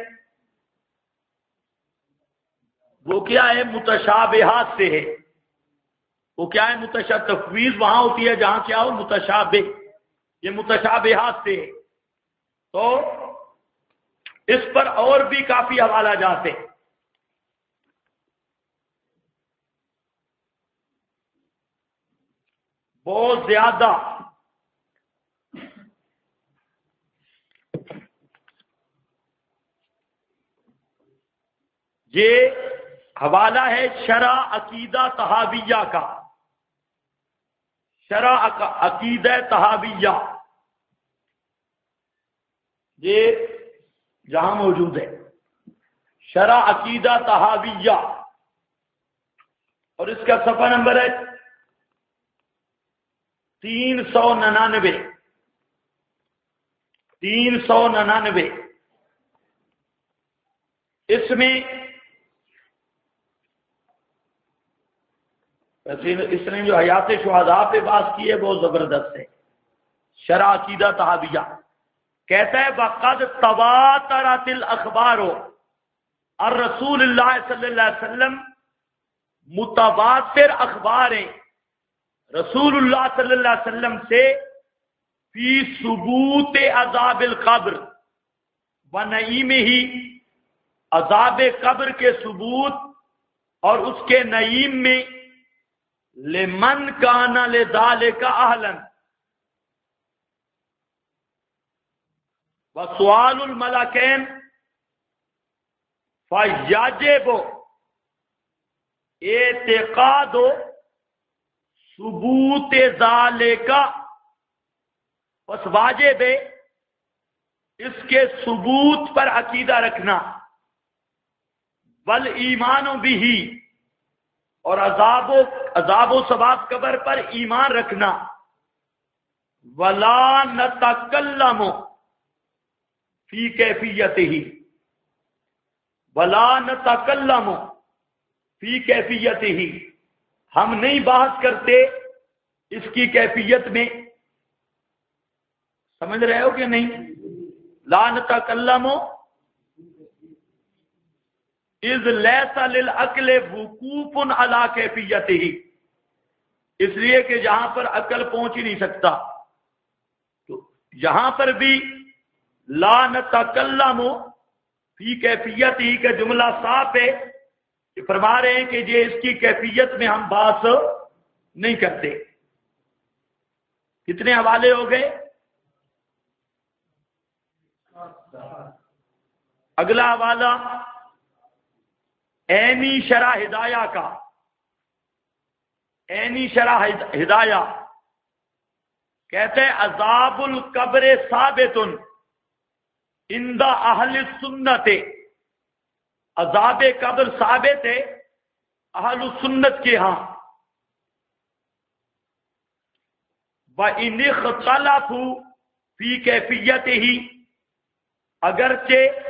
وہ کیا ہے؟ متشابہات سے ہے. وہ کیا ہے؟ تفویض وہاں ہوتی ہے جہاں کیا ہو متشابہ، یہ متشابہات سے ہے. تو اس پر اور بھی کافی حوالہ جاتے ہیں. بہت زیادہ. یہ حوالہ ہے شرح عقیدہ طحاویہ کا. شرح عقیدہ طحاویہ، یہ جہاں موجود ہے شرح عقیدہ طحاویہ، اور اس کا صفحہ نمبر ہے 399 399۔ اس میں اس نے جو حیات شہداء پہ بات کی ہے بہت زبردست ہے۔ شرح عقیدہ طحاویہ کہتا ہے وَقَدْ تَوَاتَرَتِ الْأَخْبَارُ الرسول اللہ صلی اللہ علیہ وسلم، متواتر اخبار ہیں رسول اللہ صلی اللہ علیہ وسلم سے فی ثبوت عذاب القبر و نعیمہ، عذاب قبر کے ثبوت اور اس کے نعیم میں، لمن کان لذالک اہلا، وسؤال الملکین فیجب اعتقاد ثبوت ذالک، پس واجب ہے اس کے ثبوت پر عقیدہ رکھنا، والایمان بہ، اور عذاب و ثواب قبر پر ایمان رکھنا، ولا نتکلم فی کیفیتہ، ولا نتکلم فی کیفیتہ، ہم نہیں بحث کرتے اس کی کیفیت میں، سمجھ رہے ہو کہ نہیں؟ لا نتکلم اذ لیس للعقل وقوف علی کیفیتہ، اس لیے کہ جہاں پر عقل پہنچ ہی نہیں سکتا، تو یہاں پر بھی لا نتکلم فی کیفیتہ کا جملہ صاف ہے کہ فرما رہے ہیں کہ یہ اس کی کیفیت میں ہم بات نہیں کرتے۔ کتنے حوالے ہو گئے؟ اگلا حوالہ عینی شرح ہدایہ کا، عینی شرح ہدایہ کہتے ہیں عذاب القبر ثابت عند اہل السنت، عذاب قبر ثابت ہے اہل السنت کے ہاں، وَإِنِ اخْتَلَفُوا فِي كَيْفِيَّتِهِ، اگرچہ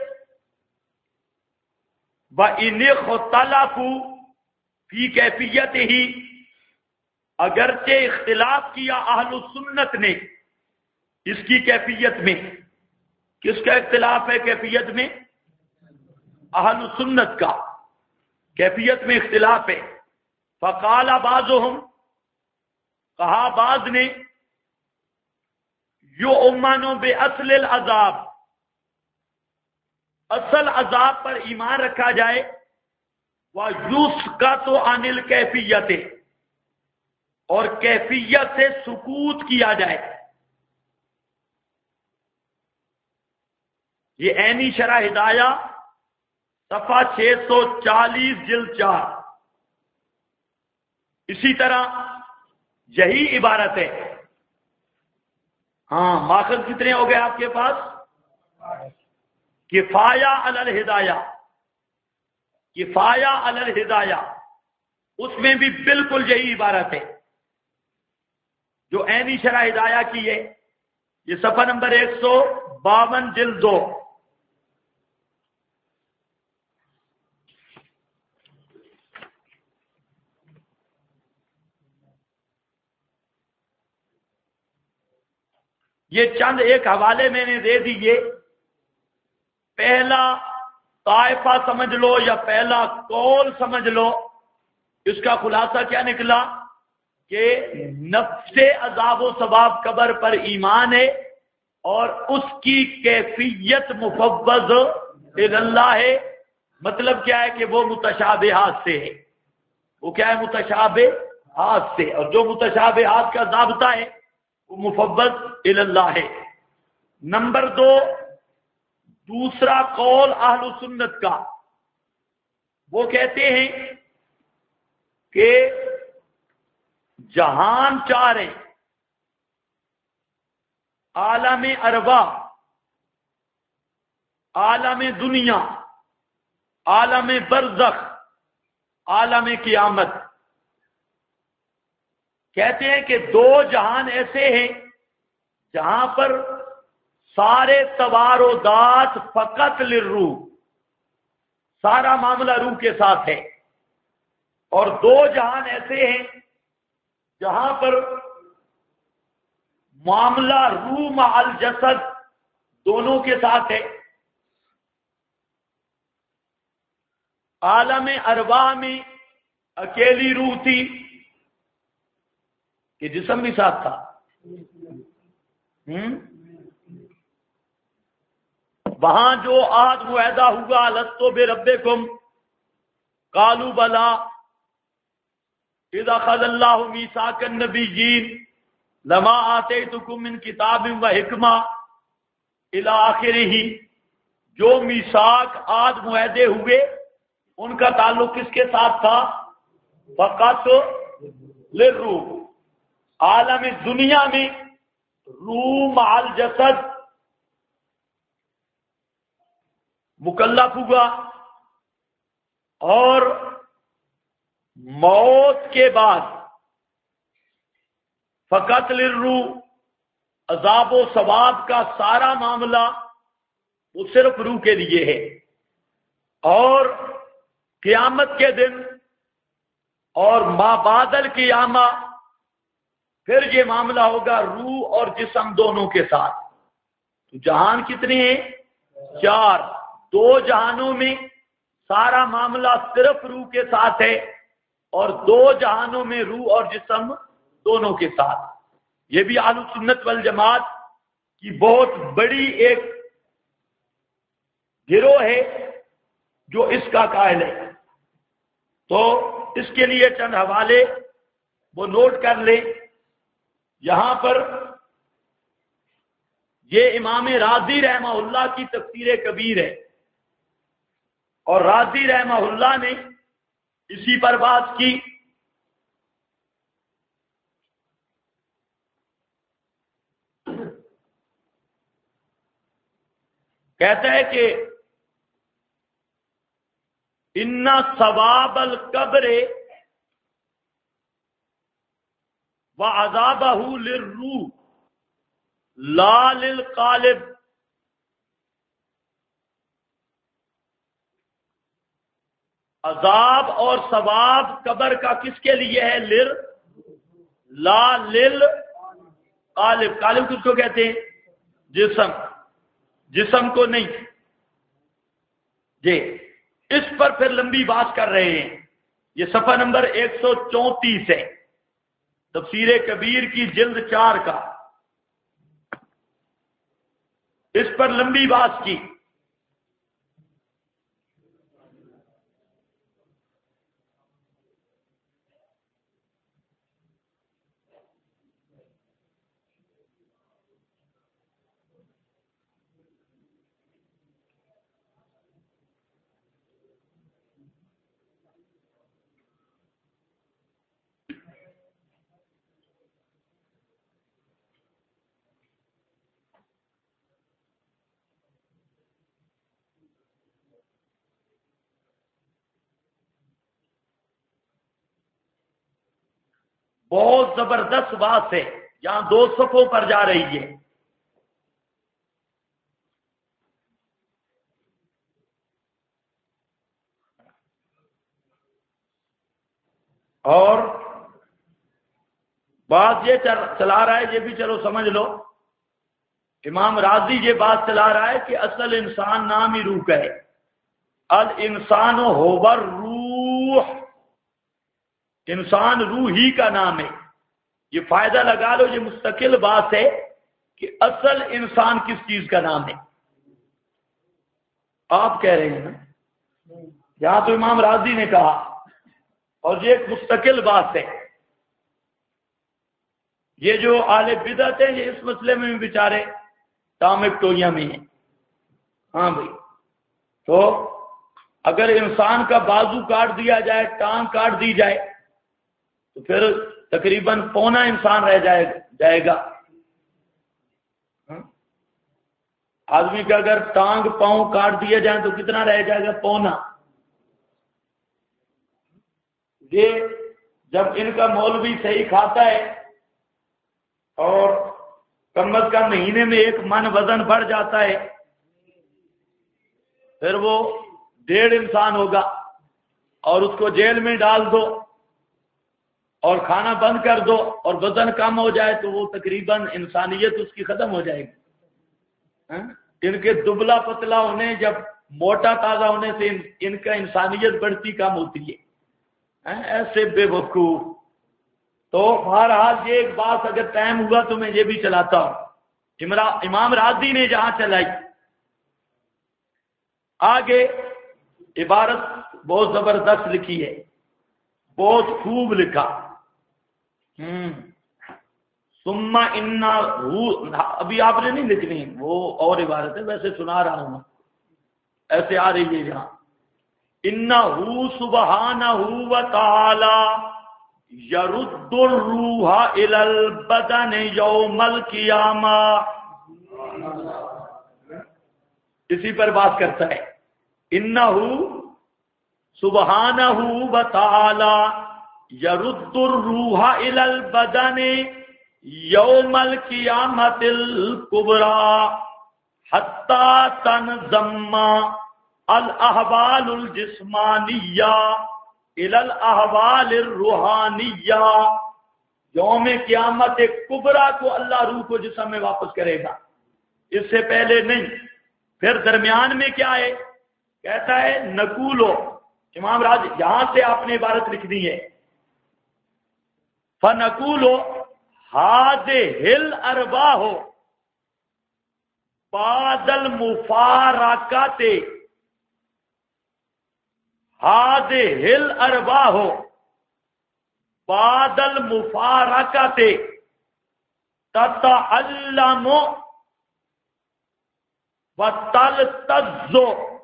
وَإِنِ اخْتَلَفُوا فِي كَيْفِيَّتِهِ، اگرچہ اختلاف کیا اہل السنت نے اس کی کیفیت میں، کس کا اختلاف ہے کیفیت میں؟ اہل السنت کا، کیفیت میں اختلاف ہے۔ فقال بعضهم، کہا بعض نے، یؤمن باصل العذاب، اصل عذاب پر ایمان رکھا جائے، وَيُسْقَطُ عَنِ الْكَيْفِيَّةِ، اور کیفیت سے سکوت کیا جائے۔ یہ عینی شرح ہدایہ صفحہ 640 جلد 4۔ اسی طرح یہی عبارت ہے، ہاں ماخذ کتنے ہو گئے آپ کے پاس؟ کفایہ علی الہدایہ، کفایہ علی الہدایہ، اس میں بھی بالکل یہی عبارت ہے جو عینی شرح ہدایہ کی ہے۔ یہ صفحہ نمبر 152 جلد 2۔ یہ چند ایک حوالے میں نے دے دیے۔ پہلا طائفہ سمجھ لو یا پہلا قول سمجھ لو، اس کا خلاصہ کیا نکلا کہ نفس عذاب و ثواب قبر پر ایمان ہے، اور اس کی کیفیت مفوض اللہ ہے۔ مطلب کیا ہے کہ وہ متشابہات سے ہے، وہ کیا ہے؟ متشابہات سے، اور جو متشابہات کا ضابطہ ہے وہ مفوض اللہ ہے۔ نمبر 2، دوسرا قول اہل سنت کا، وہ کہتے ہیں کہ جہان چار ہیں، عالم ارواح، عالم دنیا، عالم برزخ، عالم قیامت. کہتے ہیں کہ دو جہان ایسے ہیں جہاں پر سارے تبارودات فقط للروح، سارا معاملہ روح کے ساتھ ہے، اور دو جہان ایسے ہیں جہاں پر معاملہ روح مع الجسد دونوں کے ساتھ ہے. عالم ارواح میں اکیلی روح تھی کہ جسم بھی ساتھ تھا. وہاں جو عہد معاہدہ ہوا لستو بربکم قالوا بلا اذا اخذ اللہ میثاق النبیین لما آتیتکم من کتاب و حکمہ الی آخرہ، جو میثاق عہد معاہدے ہوئے ان کا تعلق کس کے ساتھ تھا؟ فقط للروح. عالم دنیا میں روح مع الجسد مکلف ہوا، اور موت کے بعد فقط للروح عذاب و ثواب کا سارا معاملہ وہ صرف روح کے لیے ہے. اور قیامت کے دن اور ما بعد القیامہ پھر یہ معاملہ ہوگا روح اور جسم دونوں کے ساتھ. تو جہان کتنے ہیں؟ 4. 2 جہانوں میں سارا معاملہ صرف روح کے ساتھ ہے، اور 2 جہانوں میں روح اور جسم دونوں کے ساتھ. یہ بھی اہل سنت والجماعت کی بہت بڑی ایک گروہ ہے جو اس کا قائل ہے. تو اس کے لیے چند حوالے وہ نوٹ کر لیں. یہاں پر یہ امام رازی رحمہ اللہ کی تفسیر کبیر ہے، اور رازی رحمہ اللہ نے اسی پر بات کی. کہتا ہے کہ ان ثواب القبر وعذابہ للروح لا للقالب. عذاب اور ثواب قبر کا کس کے لیے ہے؟ لا للقالب. قالب کس کو کہتے ہیں؟ جسم کو نہیں. جی اس پر پھر لمبی بات کر رہے ہیں. یہ صفحہ نمبر 134 ہے تفسیر کبیر کی جلد 4 کا. اس پر لمبی بات کی. بہت زبردست بات ہے، یہاں 2 صفوں پر جا رہی ہے. اور بات یہ چلا رہا ہے، یہ بھی چلو سمجھ لو. امام راضی یہ بات چلا رہا ہے کہ اصل انسان نام ہی روح کا ہے. الانسان هو الروح، انسان روح ہی کا نام ہے. یہ فائدہ لگا لو، یہ مستقل بات ہے کہ اصل انسان کس چیز کا نام ہے. آپ کہہ رہے ہیں نا، یہاں تو امام راضی نے کہا، اور یہ ایک مستقل بات ہے. یہ جو اہل بدعت ہیں یہ اس مسئلے میں بھی بیچارے ٹامک ٹوئیاں میں ہیں. ہاں بھائی، تو اگر انسان کا بازو کاٹ دیا جائے، ٹانگ کاٹ دی جائے، تو پھر تقریباً پونا انسان رہ جائے گا. آدمی کا اگر ٹانگ پاؤں کاٹ دیا جائے تو کتنا رہ جائے گا؟ پونا۔ یہ جب ان کا مولوی صحیح کھاتا ہے اور کم از کم مہینے میں 1 من وزن بڑھ جاتا ہے، پھر وہ 1.5 انسان ہوگا، اور اس کو جیل میں ڈال دو اور کھانا بند کر دو اور وزن کم ہو جائے تو وہ تقریباً انسانیت اس کی ختم ہو جائے گی۔ ان کے دبلا پتلا ہونے، جب موٹا تازہ ہونے سے ان کا انسانیت بڑھتی کم ہوتی ہے۔ ایسے بے وقوف۔ تو بہرحال یہ ایک بات اگر ٹائم ہوا تو میں یہ بھی چلاتا ہوں، امام راضی نے جہاں چلائی۔ آگے عبارت بہت زبردست لکھی ہے، بہت خوب لکھا۔ ثم انا، ابھی آپ نے نہیں لکھنی، وہ اور عبارت ہے، ویسے سنا رہا ہوں، ایسے آ رہی ہے جہاں انہ سبحانہ وتعالی یرد الروح الی البدن یوم القیامہ، اسی پر بات کرتا ہے۔ انہ سبحانہ وتعالی یرد الروح الی البدن یوم القیامۃ الکبریٰ حتی تنضم الاحوال الجسمانیہ الی الاحوال الروحانیہ، یوم قیامت کبریٰ کو اللہ روح کو جسم میں واپس کرے گا، اس سے پہلے نہیں۔ پھر درمیان میں کیا ہے؟ کہتا ہے نقولو، امام راضی یہاں سے آپ نے عبارت لکھنی ہے، فنقولو هذه الارواح بعد المفارقات، هذه الارواح بعد المفارقات تتعلم وتلتذ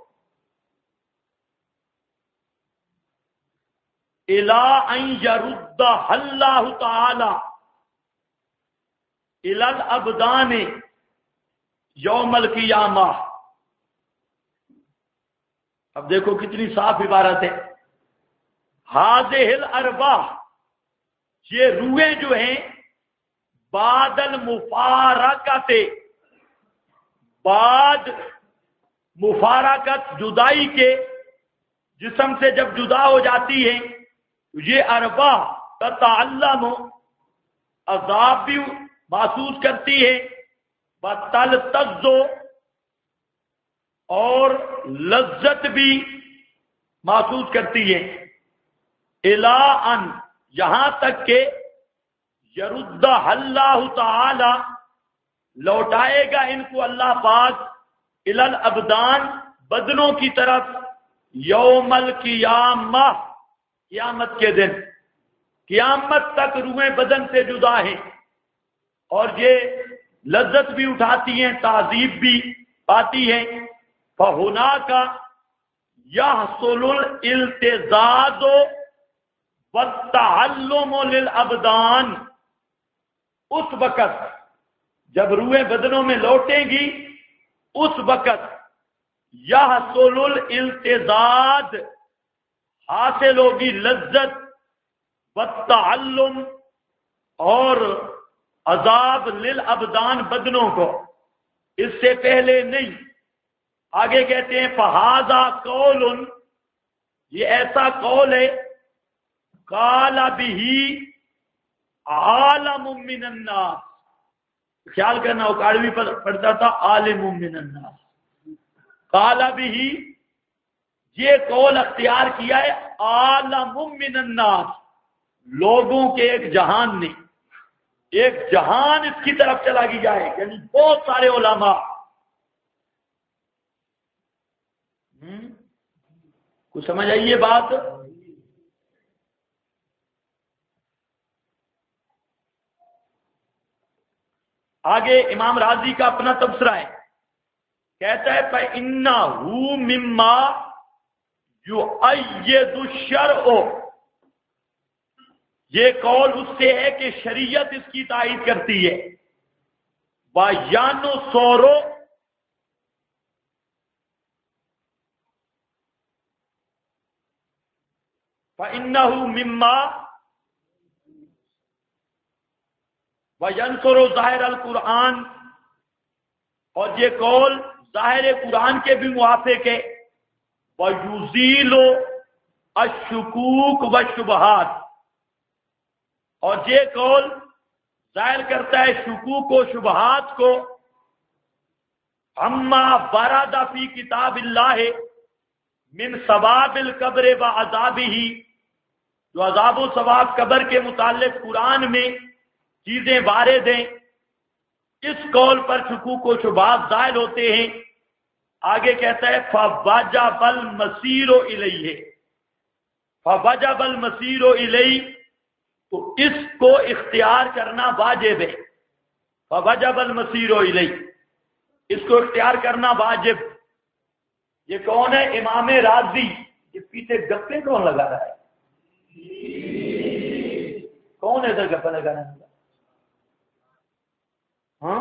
الى ان يردها اللہ تعالی الى الابدان یوم القیامہ۔ اب دیکھو کتنی صاف عبارت ہے، هذه الارواح، یہ روحیں جو ہیں، بعد المفارقت، بعد مفارقت جدائی کے، جسم سے جب جدا ہو جاتی ہے یہ ارواح تتعلم، عذاب بھی محسوس کرتی ہے، وتلتذ، اور لذت بھی محسوس کرتی ہے، الی ان، یہاں تک کہ یرد اللہ تعالی، لوٹائے گا ان کو اللہ پاک، الی الابدان، بدنوں کی طرف، یوم القیامہ، قیامت کے دن۔ قیامت تک روحیں بدن سے جدا ہیں اور یہ لذت بھی اٹھاتی ہیں، تعذیب بھی پاتی ہیں۔ فَهُنَاكَ يَحْصُلُ الْالْتِزَازُ وَالتَّعَلُّمُ لِلْأَبْدَانِ، اس وقت جب روحیں بدنوں میں لوٹیں گی، اس وقت يَحْصُلُ الْالْتِزَاز، حاصل ہوگی لذت، والتعلم، اور عذاب، للابدان، بدنوں کو، اس سے پہلے نہیں۔ آگے کہتے ہیں فہذا قول، یہ ایسا قول ہے، قال به عالم من الناس، خیال کرنا اکاڑوی پر پڑھتا تھا عالم من الناس، قال به، یہ قول اختیار کیا ہے عالم من الناس، لوگوں کے ایک جہان نے، ایک جہان اس کی طرف چلا گیا ہے، یعنی بہت سارے علماء۔ کچھ سمجھ آئیے بات؟ آگے امام راضی کا اپنا تبصرہ ہے، کہتا ہے فَإِنَّهُ مِمَّا يُؤَيِّدُ الشَّرْعُ، یہ قول اس سے ہے کہ شریعت اس کی تائید کرتی ہے، وَيَنْصُرُ فَإِنَّهُ مِمَّا وَيَنْصُرُ ظاہر القرآن، اور یہ قول ظاہر قرآن کے بھی موافق ہے، وَيُزِيلُ الشُّكُوكُ وَالشُّبُہَاتِ، اور یہ قول ظاہر کرتا ہے شکوک و شبہات کو، اما ورد فی کتاب اللہ من ثواب القبر و عذابہ، جو عذاب و ثواب قبر کے متعلق قرآن میں چیزیں وارد ہیں، اس قول پر شکوک و شبہات ظاہر ہوتے ہیں۔ آگے کہتا ہے فَوَجَبَ الْمَصِيرُ إِلَيْهِ، فَوَجَبَ الْمَصِيرُ إِلَيْهِ، تو اس کو اختیار کرنا واجب ہے۔ فَوَجَبَ الْمَصِيرُ إِلَيْهِ، اس کو اختیار کرنا واجب۔ یہ کون ہے؟ امام راضی۔ یہ پیچھے گپے کون لگا رہا ہے؟ کون ہے ادھر گپے لگانے والا؟ ہاں،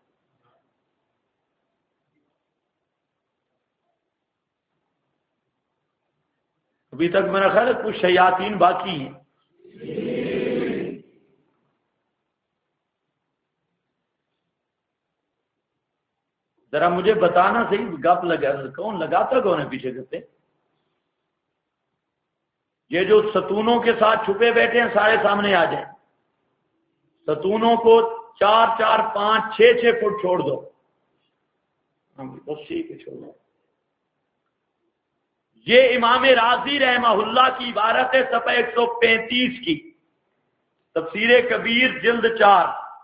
ابھی تک میرا خیال ہے کچھ شیاطین باقی ہیں۔ ذرا مجھے بتانا صحیح، گپ لگا کون لگاتا، کون ہے پیچھے گپے؟ یہ جو ستونوں کے ساتھ چھپے بیٹھے ہیں سارے سامنے آ جائیں۔ ستونوں کو 4 4 5 6 6 فٹ چھوڑ دو۔ بس ٹھیک ہے، چھوڑ دو۔ یہ امام راضی رحمہ اللہ کی عبارت ہے، صفحہ 135 کی، تفسیر کبیر جلد 4۔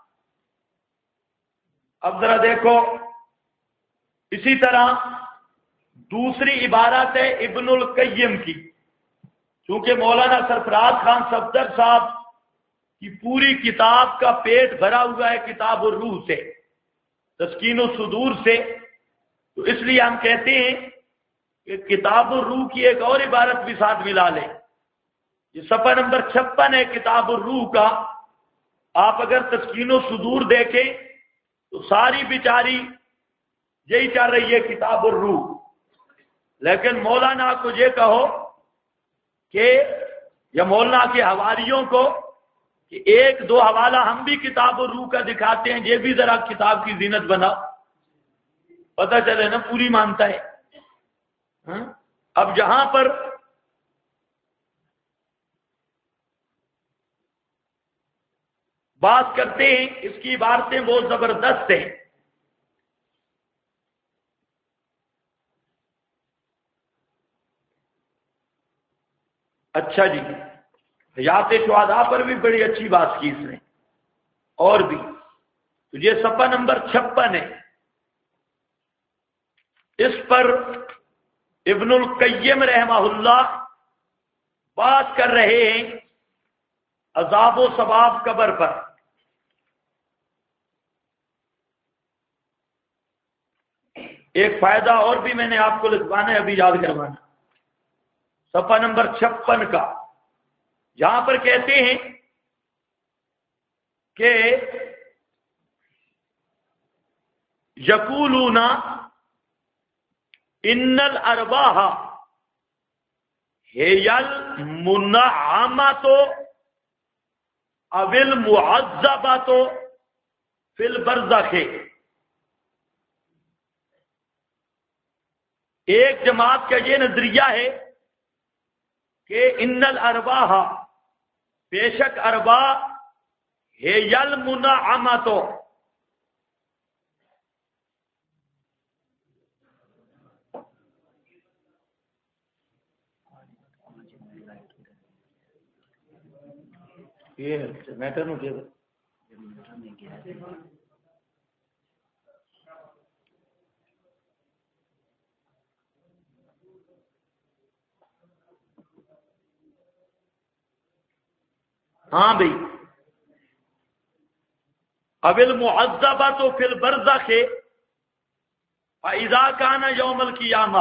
اب ذرا دیکھو، اسی طرح دوسری عبارت ہے ابن القیم کی، چونکہ مولانا سرفراز خان صفدر صاحب کی پوری کتاب کا پیٹ بھرا ہوا ہے کتاب الروح سے، تسکین الصدور سے، تو اس لیے ہم کہتے ہیں کہ کتاب الروح کی ایک اور عبارت بھی ساتھ ملا لیں۔ یہ صفحہ نمبر 56 ہے کتاب الروح کا۔ آپ اگر تسکین الصدور دیکھیں تو ساری بیچاری یہی چل رہی ہے کتاب الروح، لیکن مولانا کو یہ کہو کہ یا مولانا کے حواریوں کو کہ 1 2 حوالہ ہم بھی کتاب الروح کا دکھاتے ہیں، یہ بھی ذرا کتاب کی زینت بناؤ، پتہ چلے نا پوری مانتا ہے۔ اب جہاں پر بات کرتے ہیں اس کی عبارتیں بہت زبردست ہیں۔ اچھا جی، حیات شہداء پر بھی بڑی اچھی بات کی اس نے، اور بھی تو یہ صفحہ نمبر 56 ہے، اس پر ابن القیم رحمہ اللہ بات کر رہے ہیں عذاب و ثواب قبر پر۔ ایک فائدہ اور بھی میں نے آپ کو لکھوانا ہے، ابھی یاد کروانا، صفحہ نمبر 56 کا، جہاں پر کہتے ہیں کہ یقولون ان الارواح هي المنعمة او المعذبة فی البرزخ۔ ایک جماعت کا یہ نظریہ ہے کہ ان الارواح، بے شک ارواح، هي المنعمة، یہ میٹر میں ہاں بھائی، اب المعذبۃ فی البرزخ فاذا کان یوم القیامہ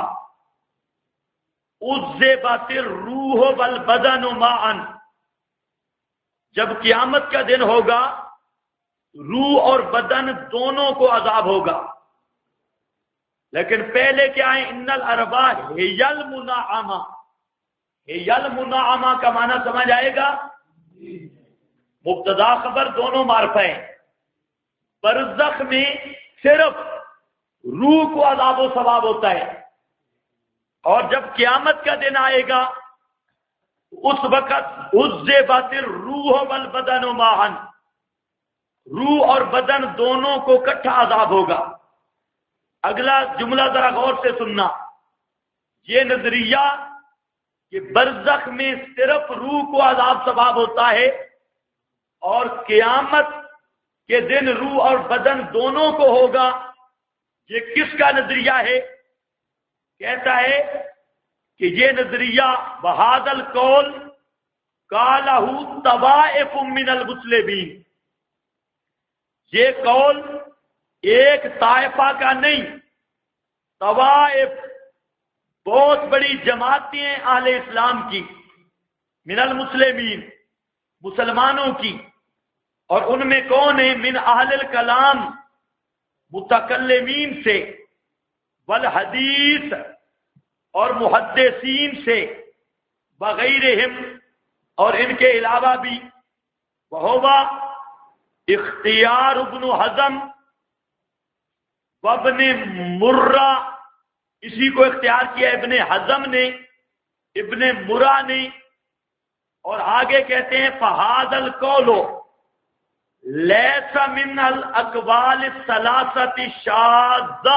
عذبت الروح والبدن معا، جب قیامت کا دن ہوگا روح اور بدن دونوں کو عذاب ہوگا، لیکن پہلے کیا ہے؟ ان الارواح هي المنعمہ، المنعمہ کا معنی سمجھ آئے گا؟ مبتدا خبر دونوں معرفہ ہیں۔ برزخ میں صرف روح کو عذاب و ثواب ہوتا ہے، اور جب قیامت کا دن آئے گا اس وقت عذبت الروح والبدن معا، روح اور بدن دونوں کو اکٹھا عذاب ہوگا۔ اگلا جملہ ذرا غور سے سننا، یہ نظریہ کہ برزخ میں صرف روح کو عذاب ثواب ہوتا ہے اور قیامت کے دن روح اور بدن دونوں کو ہوگا، یہ کس کا نظریہ ہے؟ کہتا ہے کہ یہ نظریہ بہاد القول قالہ طوائف من المسلمین، یہ قول ایک طائفہ کا نہیں، طوائف بہت بڑی جماعتیں ہیں اہل اسلام کی، من المسلمین مسلمانوں کی، اور ان میں کون ہے؟ من اہل الکلام متکلمین سے، والحدیث اور محدثین سے، وغیرہم اور ان کے علاوہ بھی، وہوا اختیار ابن حزم وابن مرہ، اسی کو اختیار کیا ابن حزم نے، ابن مرہ نے، اور آگے کہتے ہیں فہذا القول لیس من الاقوال الثلاثۃ الشاذہ،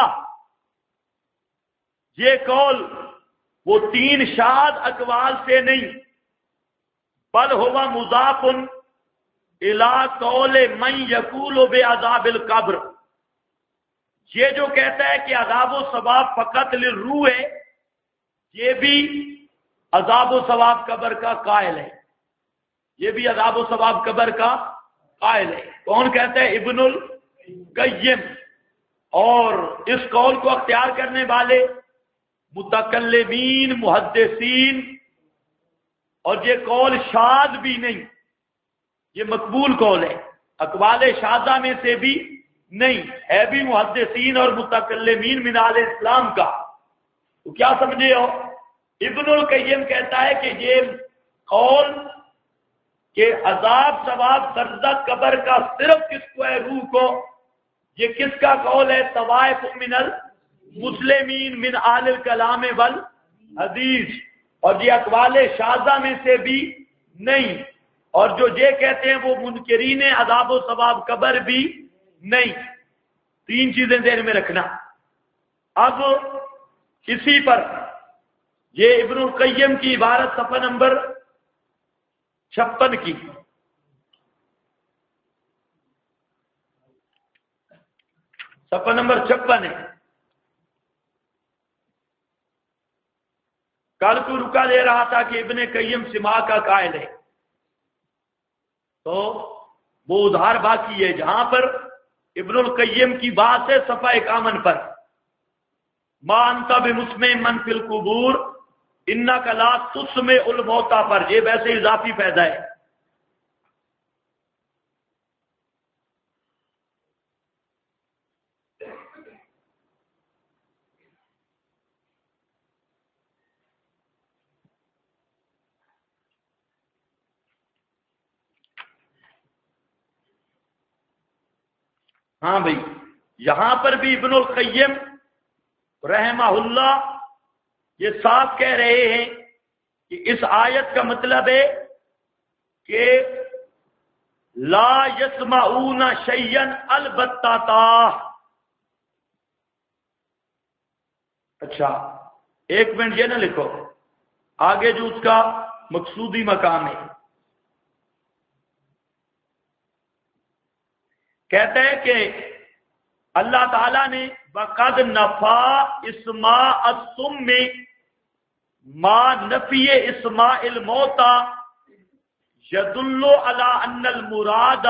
یہ قول وہ تین شاذ اقوال سے نہیں، بل ہوا مضاف الی قول من یقول بعذاب القبر، یہ جو کہتا ہے کہ عذاب و ثواب فقط للروح ہے، یہ بھی عذاب و ثواب قبر کا قائل ہے، یہ بھی عذاب و ثواب قبر کا قائل ہے۔ کون کہتا ہے؟ ابن القیم، اور اس قول کو اختیار کرنے والے متکلمین محدثین، اور یہ قول شاذ بھی نہیں، یہ مقبول قول ہے، اقوال شاذہ میں سے بھی نہیں ہے، بھی محدثین اور متکلمین من اہل اسلام کا۔ تو کیا سمجھے ہو؟ ابن القیم کہتا ہے کہ یہ قول کہ عذاب ثواب برزخ قبر کا صرف کس کو ہے؟ روح کو، یہ کس کا قول ہے؟ طوائف من المسلمین من اہل الکلام والحدیث، اور یہ اقوال شاذہ میں سے بھی نہیں، اور جو یہ کہتے ہیں وہ منکرین عذاب و ثواب قبر بھی نہیں۔ تین چیزیں ذہن میں رکھنا۔ اب اسی پر یہ ابن القیم کی عبارت صفحہ نمبر 56 کی، صفحہ نمبر 56 ہے۔ کل کو رکا دے رہا تھا کہ ابن قیم سماع کا قائل ہے، تو وہ ادھار باقی ہے جہاں پر ابن القیم کی بات ہے صفحہ 51 پر، ما انت بمسمع من فی القبور انک لا تسمع الموتى پر، یہ ویسے اضافی فائدہ ہے۔ ہاں بھائی، یہاں پر بھی ابن القیم رحمہ اللہ یہ صاف کہہ رہے ہیں کہ اس آیت کا مطلب ہے کہ لا یسمعون شیئا البتہ تا۔ اچھا ایک منٹ یہ نہ لکھو، آگے جو اس کا مقصودی مقام ہے، کہتا ہے کہ اللہ تعالیٰ نے وَقَدْ نَفَى اسماء السُّمِّ ما نفی اسماء الموتى يدل على ان المراد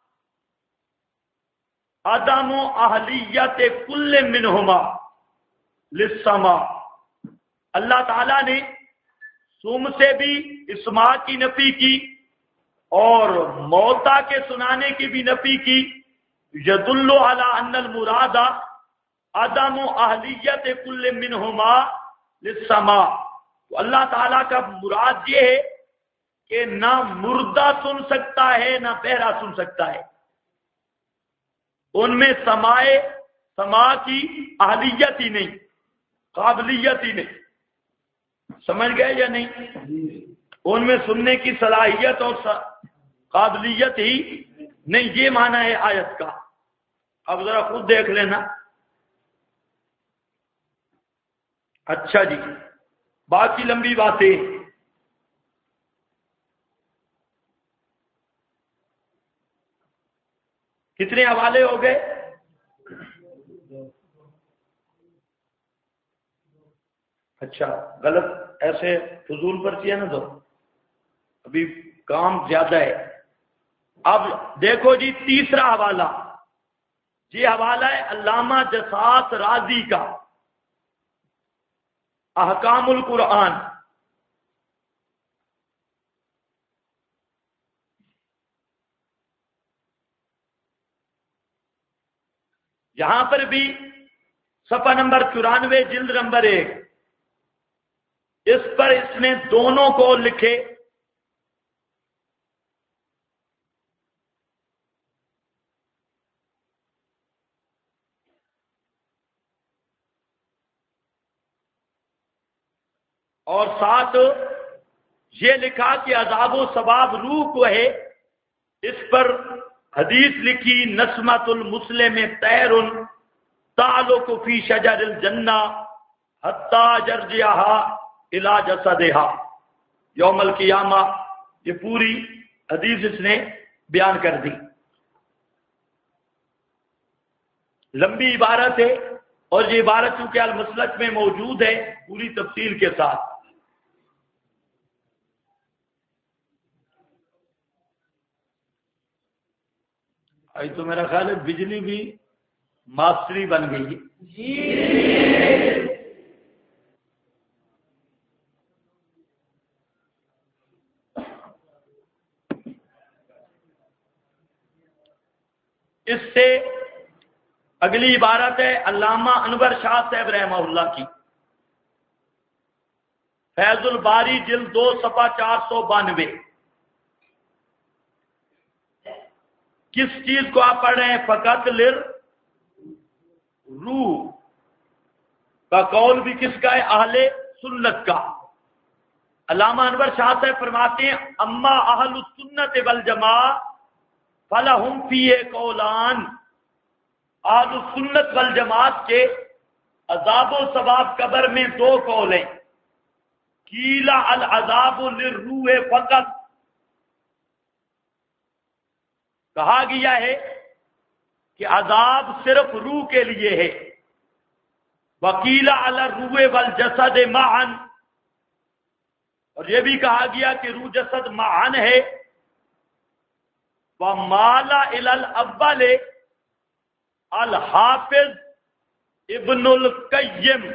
عدم اہلیت کل منہما للسماع۔ اللہ تعالیٰ نے سم سے بھی اسماء کی نفی کی اور موتا کے سنانے کی بھی نفی کی، یدل علی ان المراد عدم اہلیت کل منہما للسماع، تو اللہ تعالیٰ کا مراد یہ ہے کہ نہ مردہ سن سکتا ہے نہ بہرا سن سکتا ہے، ان میں سماع کی اہلیت ہی نہیں، قابلیت ہی نہیں، سمجھ گئے یا نہیں؟ ان میں سننے کی صلاحیت اور قابلیت ہی نہیں، یہ معنی ہے آیت کا۔ اب ذرا خود دیکھ لینا۔ اچھا جی، باقی لمبی باتیں کتنے حوالے ہو گئے؟ اچھا، غلط ایسے فضول پرچی ہے نا، تو ابھی کام زیادہ ہے۔ اب دیکھو جی، تیسرا حوالہ، یہ حوالہ ہے علامہ جساس رازی کا، احکام القرآن۔ یہاں پر بھی صفحہ نمبر 94 جلد نمبر 1، اس پر اس نے دونوں کو لکھے۔ اور ساتھ یہ لکھا کہ عذاب و ثواب روح کو ہے، اس پر حدیث لکھی، نسمۃ المسلم طیر تعلق فی شجر الجنہ حتی یرجعها الی جسدہا، یوم القیامہ۔ یہ پوری حدیث اس نے بیان کر دی، لمبی عبارت ہے، اور یہ عبارت چونکہ المسلک میں موجود ہے پوری تفصیل کے ساتھ۔ آج تو میرا خیال ہے بجلی بھی ماسٹری بن گئی جی۔ اس سے اگلی عبارت ہے علامہ انور شاہ صاحب رحمہ اللہ کی، فیض الباری جلد 2 صفحہ 492۔ کس چیز کو آپ پڑھ رہے ہیں؟ فقط روح کا قول بھی کس کا ہے؟ اہل سنت کا۔ علامہ انور شاہ صاحب فرماتے ہیں اما اہل السنت والجماعہ فلہم فیہ قولان، اہل السنت والجماعت کے عذاب و ثواب قبر میں 2 قول ہیں۔ قیل العذاب للروح فقط، کہا گیا ہے کہ عذاب صرف روح کے لیے ہے۔ وقیل علی الروح والجسد معا، اور یہ بھی کہا گیا کہ روح جسد معا ہے۔ ومال الی الاول الحافظ ابن القیم،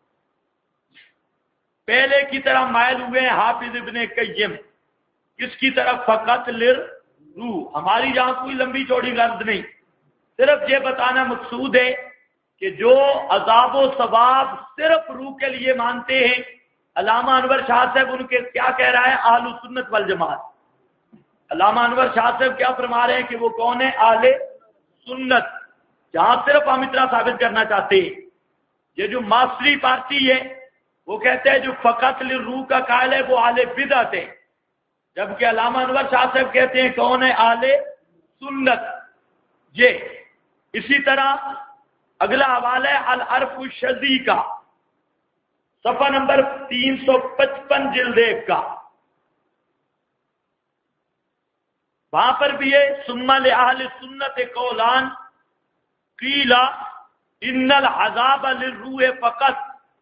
پہلے کی طرح مائل ہوئے ہیں حافظ ابن قیم، کس کی طرف؟ فقط روح۔ ہماری یہاں کوئی لمبی چوڑی غرض نہیں، صرف یہ بتانا مقصود ہے کہ جو عذاب و ثواب صرف روح کے لیے مانتے ہیں، علامہ انور شاہ صاحب ان کے کیا کہہ رہا ہے؟ اہل سنت والجماعت۔ علامہ انور شاہ صاحب کیا فرما رہے ہیں کہ وہ کون ہے؟ اہل سنت۔ جہاں صرف ہم اتنا ثابت کرنا چاہتے ہیں، یہ جو ماسٹری پارٹی ہے وہ کہتے ہیں جو فقط للروح کا قائل ہے وہ اہل بدعت ہے، جبکہ علامہ انور شاہ صاحب کہتے ہیں کون ہے؟ اہل سنت۔ یہ اسی طرح اگلا حوالہ ہے العرف الشذی کا، صفحہ نمبر 355 جلد 1 کا، وہاں پر بھی ہے ثم لأہل السنت قولان قیل ان العذاب للروح فقط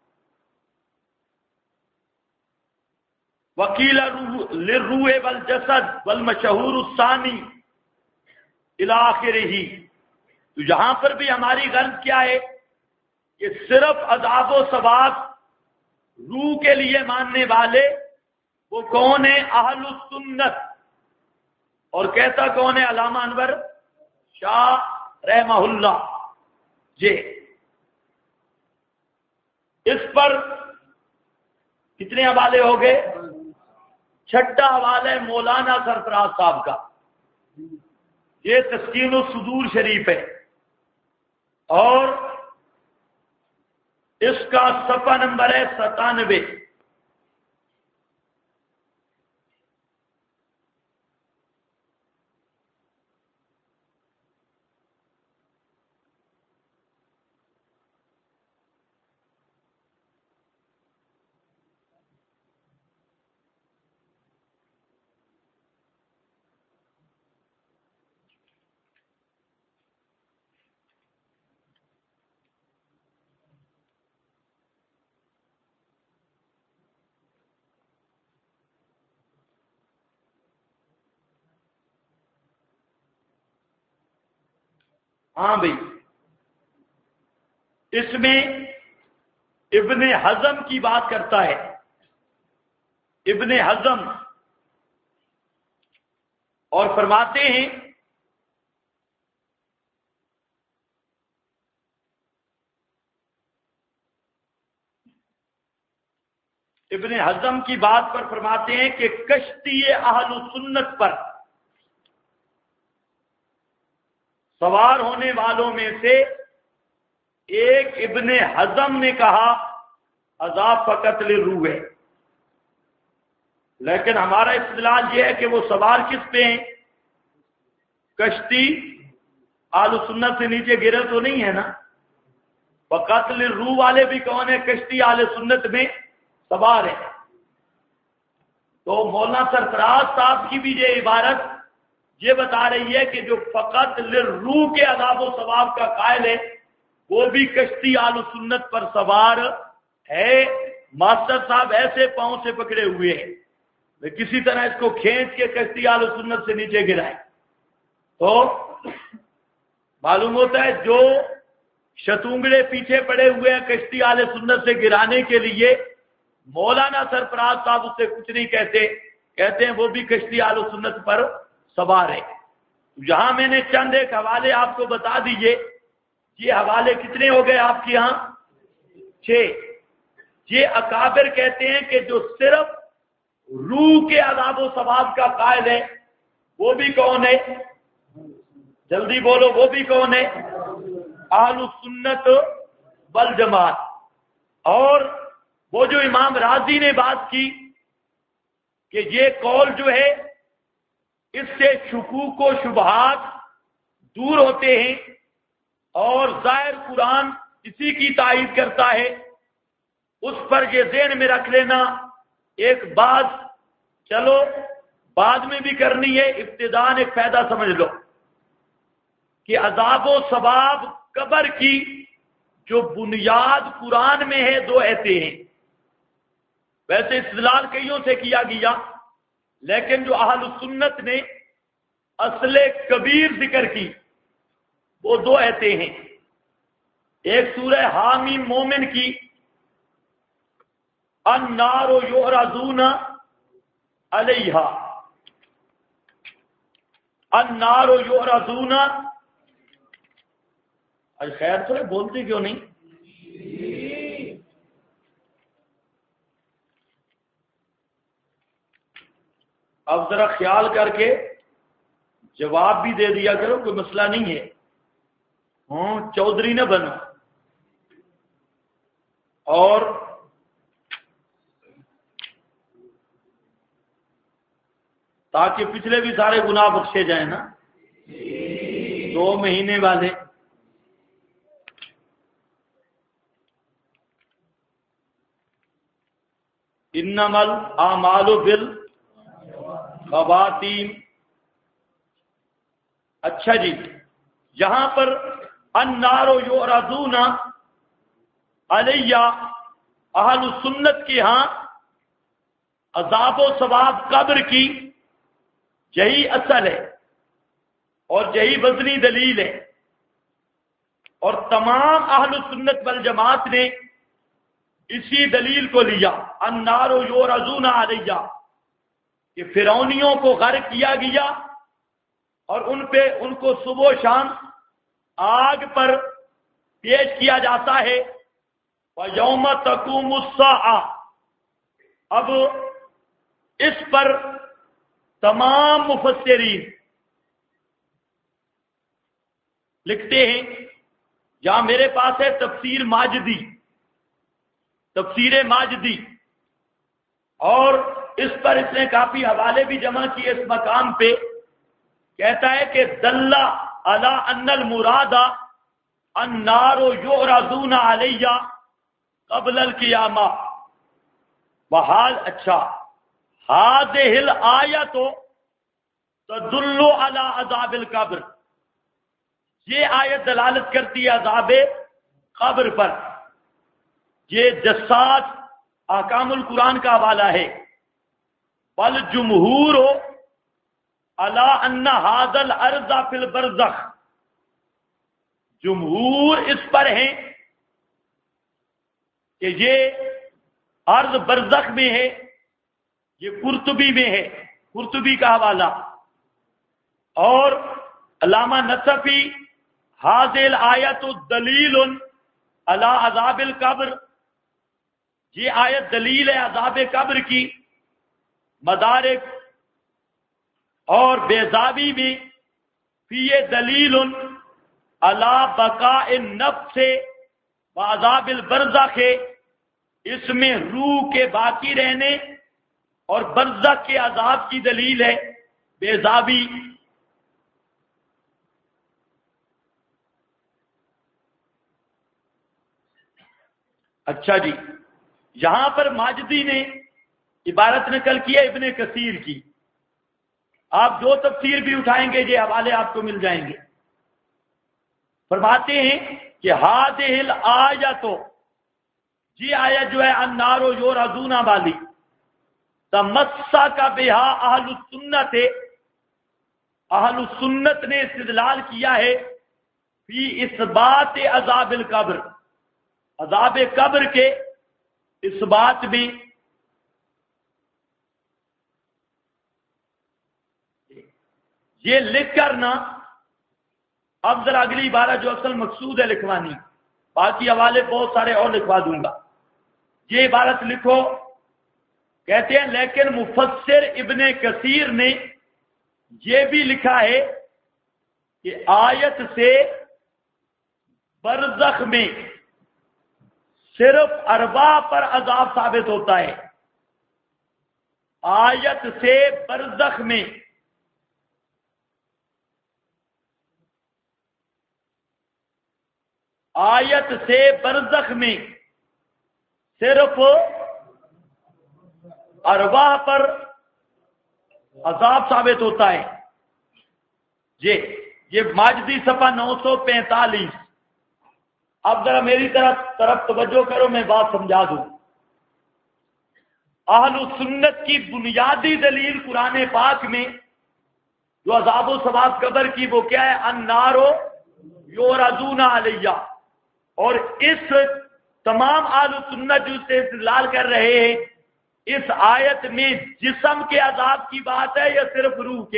وقیل للروح والجسد والمشہور الثانی الی آخرہ۔ تو یہاں پر بھی ہماری غرض کیا ہے کہ صرف عذاب و ثواب روح کے لیے ماننے والے وہ کون ہیں؟ اہل السنت۔ اور کہتا کون ہے؟ علامہ انور شاہ رحمہ اللہ۔ یہ اس پر کتنے حوالے ہو گئے؟ چھٹا حوالہ ہے مولانا سرفراز صاحب کا، یہ تسکین الصدور شریف ہے، اور اس کا صفحہ نمبر ہے 97۔ ہاں بھائی، اس میں ابن حزم کی بات کرتا ہے، ابن حزم، اور فرماتے ہیں ابن حزم کی بات پر فرماتے ہیں کہ کشتی اہل سنت پر سوار ہونے والوں میں سے ایک ابن حزم نے کہا عذاب فقط للروح ہے، لیکن ہمارا استدلال یہ ہے کہ وہ سوار کس پہ ہیں؟ کشتی اہل سنت سے نیچے گرے تو نہیں ہے نا؟ فقط للروح والے بھی کون ہے؟ کشتی اہل سنت میں سوار ہے۔ تو مولانا سرفراز صاحب کی بھی یہ عبارت یہ بتا رہی ہے کہ جو فقط للروح کے عذاب و ثواب کا قائل ہے وہ بھی کشتی اہل سنت پر سوار ہے۔ ماسٹر صاحب ایسے پاؤں سے پکڑے ہوئے ہیں، میں کسی طرح اس کو کھینچ کے کشتی اہل سنت سے نیچے گرائے تو معلوم ہوتا ہے جو شتونگڑے پیچھے پڑے ہوئے ہیں کشتی اہل سنت سے گرانے کے لیے، مولانا سرفراز صاحب اس سے کچھ نہیں کہتے، کہتے ہیں وہ بھی کشتی اہل سنت پر سوار ہے۔ یہاں میں نے چند ایک حوالے آپ کو بتا دیجئے، یہ حوالے کتنے ہو گئے آپ کے یہاں؟ 6۔ یہ اکابر کہتے ہیں کہ جو صرف روح کے عذاب و ثواب کا قائل ہے وہ بھی کون ہے؟ جلدی بولو، وہ بھی کون ہے؟ اہل سنت والجماعت۔ اور وہ جو امام رازی نے بات کی کہ یہ قول جو ہے اس سے شکوک و شبہات دور ہوتے ہیں اور ظاہر قرآن اسی کی تائید کرتا ہے، اس پر یہ ذہن میں رکھ لینا۔ ایک بات چلو بعد میں بھی کرنی ہے، ابتداءً ایک فائدہ سمجھ لو کہ عذاب و ثواب قبر کی جو بنیاد قرآن میں ہے 2 ایتے ہیں۔ ویسے استدلال کئیوں سے کیا گیا، لیکن جو اہل سنت نے اصل کبیر ذکر کی وہ 2 ایتے ہیں۔ ایک سورہ حامیم مومن کی النار یعرضون علیہا، النار یعرضون، آج خیر تو بولتے کیوں نہیں؟ اب ذرا خیال کر کے جواب بھی دے دیا کرو، کوئی مسئلہ نہیں ہے، ہاں چودھری نہ بنو۔ اور تاکہ پچھلے بھی سارے گناہ بخشے جائیں نا، 2 مہینے والے۔ انما الاعمال بالخواتیم۔ اچھا جی، یہاں پر النار یعرضون علیہ، اہل سنت کے ہاں عذاب و ثواب قبر کی یہی اصل ہے اور یہی وزنی دلیل ہے، اور تمام اہل سنت والجماعت نے اسی دلیل کو لیا، النار یعرضون علیہ، کہ فرعونیوں کو غرق کیا گیا اور ان کو صبح و شام آگ پر پیش کیا جاتا ہے۔ وَيَوْمَ تَقُومُ السَّاعَةُ، اب اس پر تمام مفسرین لکھتے ہیں، جہاں میرے پاس ہے تفسیر ماجدی، اور اس پر اس نے کافی حوالے بھی جمع کیے اس مقام پہ، کہتا ہے کہ دل علی ان المراد النار یعرضون علیہ قبل القیامہ وحال اچھا هذه الآیت تدل علی عذاب القبر، یہ آیت دلالت کرتی ہے عذاب قبر پر۔ یہ جساس احکام القرآن کا حوالہ ہے۔ بل جمہور علی ان ھذا الارض فی البرزخ، جمہور اس پر ہیں کہ یہ ارض برزخ میں ہے، یہ قرطبی میں ہے، قرطبی کا حوالہ، اور علامہ نصفی ھذہ الآیت دلیل علی عذاب القبر، یہ آیت دلیل ہے عذاب قبر کی۔ مدارک اور بیضاوی میں فی دلیل علی بقاء النفس وعذاب البرزخ، اس میں روح کے باقی رہنے اور برزخ کے عذاب کی دلیل ہے بیضاوی۔ اچھا جی، یہاں پر ماجدی نے عبارت نقل کی ہے ابن کثیر کی، آپ جو تفسیر بھی اٹھائیں گے یہ حوالے آپ کو مل جائیں گے۔ فرماتے ہیں کہ ہذہ الآیت، یہ آیت جو ہے النار یعرضون والی، تمسک بہا اہل السنت، اہل السنت نے استدلال کیا ہے فی اثبات عذاب القبر، عذاب قبر کے اس بات میں۔ یہ لکھ کر نا، اب ذرا اگلی بارہ جو اصل مقصود ہے لکھوانی، باقی حوالے بہت سارے اور لکھوا دوں گا، یہ عبارت لکھو۔ کہتے ہیں لیکن مفسر ابن کثیر نے یہ بھی لکھا ہے کہ آیت سے برزخ میں صرف ارواح پر عذاب ثابت ہوتا ہے، آیت سے برزخ میں صرف ارواح پر عذاب ثابت ہوتا ہے۔ یہ ماجدی صفحہ 945۔ اب ذرا میری طرف توجہ کرو، میں بات سمجھا دوں۔ اہل سنت کی بنیادی دلیل قرآن پاک میں جو عذاب و ثواب قبر کی، وہ کیا ہے؟ النار یعرضون علیہ، اور اس تمام اہل سنت جو سے استدلال کر رہے ہیں، اس آیت میں جسم کے عذاب کی بات ہے یا صرف روح کے؟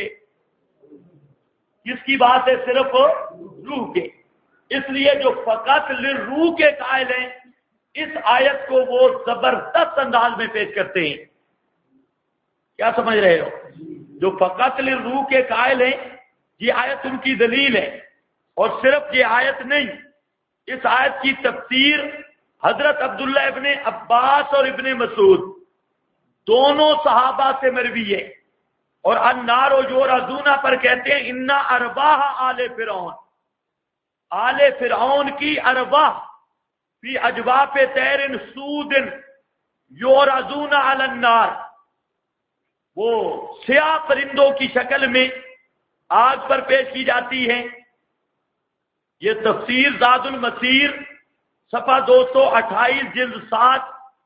کس کی بات ہے؟ صرف روح کے۔ اس لیے جو فقط للروح کے قائل ہیں، اس آیت کو وہ زبردست انداز میں پیش کرتے ہیں۔ کیا سمجھ رہے ہو؟ جو فقط للروح کے قائل ہیں، یہ آیت ان کی دلیل ہے، اور صرف یہ آیت نہیں، اس آیت کی تفسیر حضرت عبداللہ ابن عباس اور ابن مسعود دونوں صحابہ سے مروی ہے، اور النار یعرضون پر کہتے ہیں انا ارواح آل فرعون، آل فرعون کی ارواح فی اجواف طیر سود یعرضون علی النار، وہ سیاہ پرندوں کی شکل میں آگ پر پیش کی جاتی ہیں۔ یہ تفسیر زاد المسیر صفحہ 228 جلد 7۔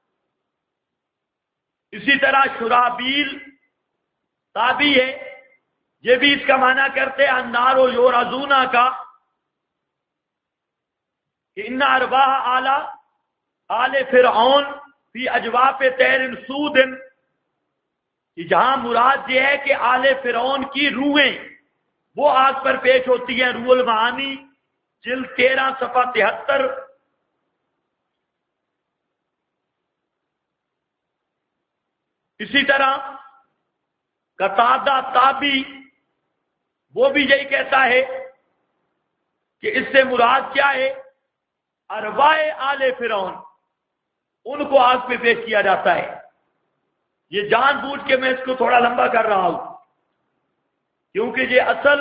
اسی طرح شرابیل تابعی ہے، یہ بھی اس کا معنی کرتے ہیں النار یعرضون کا کہ ان ارواح آل فرعون فی اجواف طیر سود، کہ جہاں مراد یہ ہے کہ آل فرعون کی روحیں وہ آگ پر پیش ہوتی ہیں۔ روح المعانی جلد 13 صفحہ 73۔ اسی طرح قتادہ تابی وہ بھی یہی کہتا ہے کہ اس سے مراد کیا ہے؟ ارواح آل فرعون، ان کو آگ پہ پیش کیا جاتا ہے۔ یہ جان بوجھ کے میں اس کو تھوڑا لمبا کر رہا ہوں، کیونکہ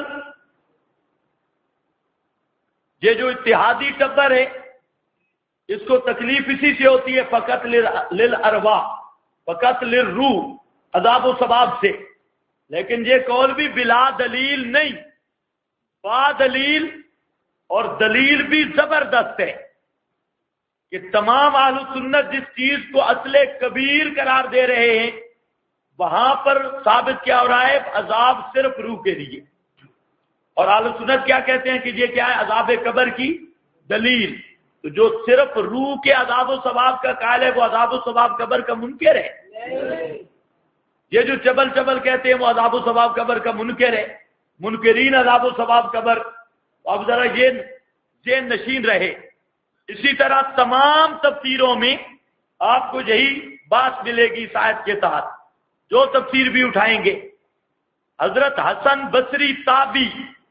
یہ جو اتحادی ٹبر ہے اس کو تکلیف اسی سے ہوتی ہے، فقط للارواح، فقط للروح، عذاب و ثواب سے۔ لیکن یہ قول بھی بلا دلیل نہیں، با دلیل، اور دلیل بھی زبردست ہے کہ تمام اہل سنت جس چیز کو اصل کبیر قرار دے رہے ہیں وہاں پر ثابت کیا ہو رہا ہے؟ عذاب صرف روح کے لیے۔ اور اہل سنت کیا کہتے ہیں کہ یہ کیا ہے؟ عذاب قبر کی دلیل۔ تو جو صرف روح کے عذاب و ثواب کا قائل ہے وہ عذاب و ثواب قبر کا منکر ہے۔ یہ جو چبل کہتے ہیں وہ عذاب و ثواب قبر کا منکر ہے، منکرین عذاب و ثواب قبر۔ اب ذرا یہ ذہن نشین رہے۔ اسی طرح تمام تفسیروں میں آپ کو یہی بات ملے گی اس آیت کے تحت، جو تفسیر بھی اٹھائیں گے۔ حضرت حسن بصری تابی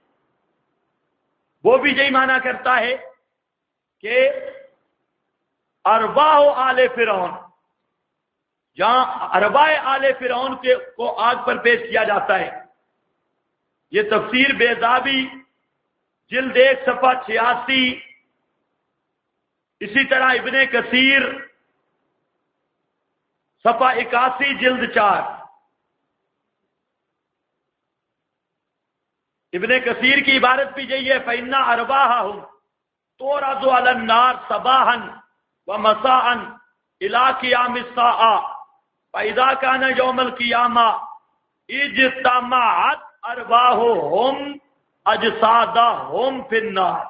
وہ بھی یہی معنی کرتا ہے کہ ارواح آل فرعون، جہاں ارواح آل فرعون کو آگ پر پیش کیا جاتا ہے۔ یہ تفسیر بیضاوی جلد 1 صفحہ 86، اسی طرح ابن کثیر صفحہ 81 جلد 4۔ ابن کثیر کی عبارت بھی یہی ہے، فَإِنَّ أَرْوَاحَهُمْ تُعْرَضُ عَلَى النَّارِ صَبَاحًا وَمَسَاءً إِلَى قِيَامِ السَّاعَةِ فَإِذَا كَانَ يَوْمَ الْقِيَامَةِ اجْتَمَعَتْ أَرْوَاحُهُمْ أَجْسَادَهُمْ فِي النَّارِ۔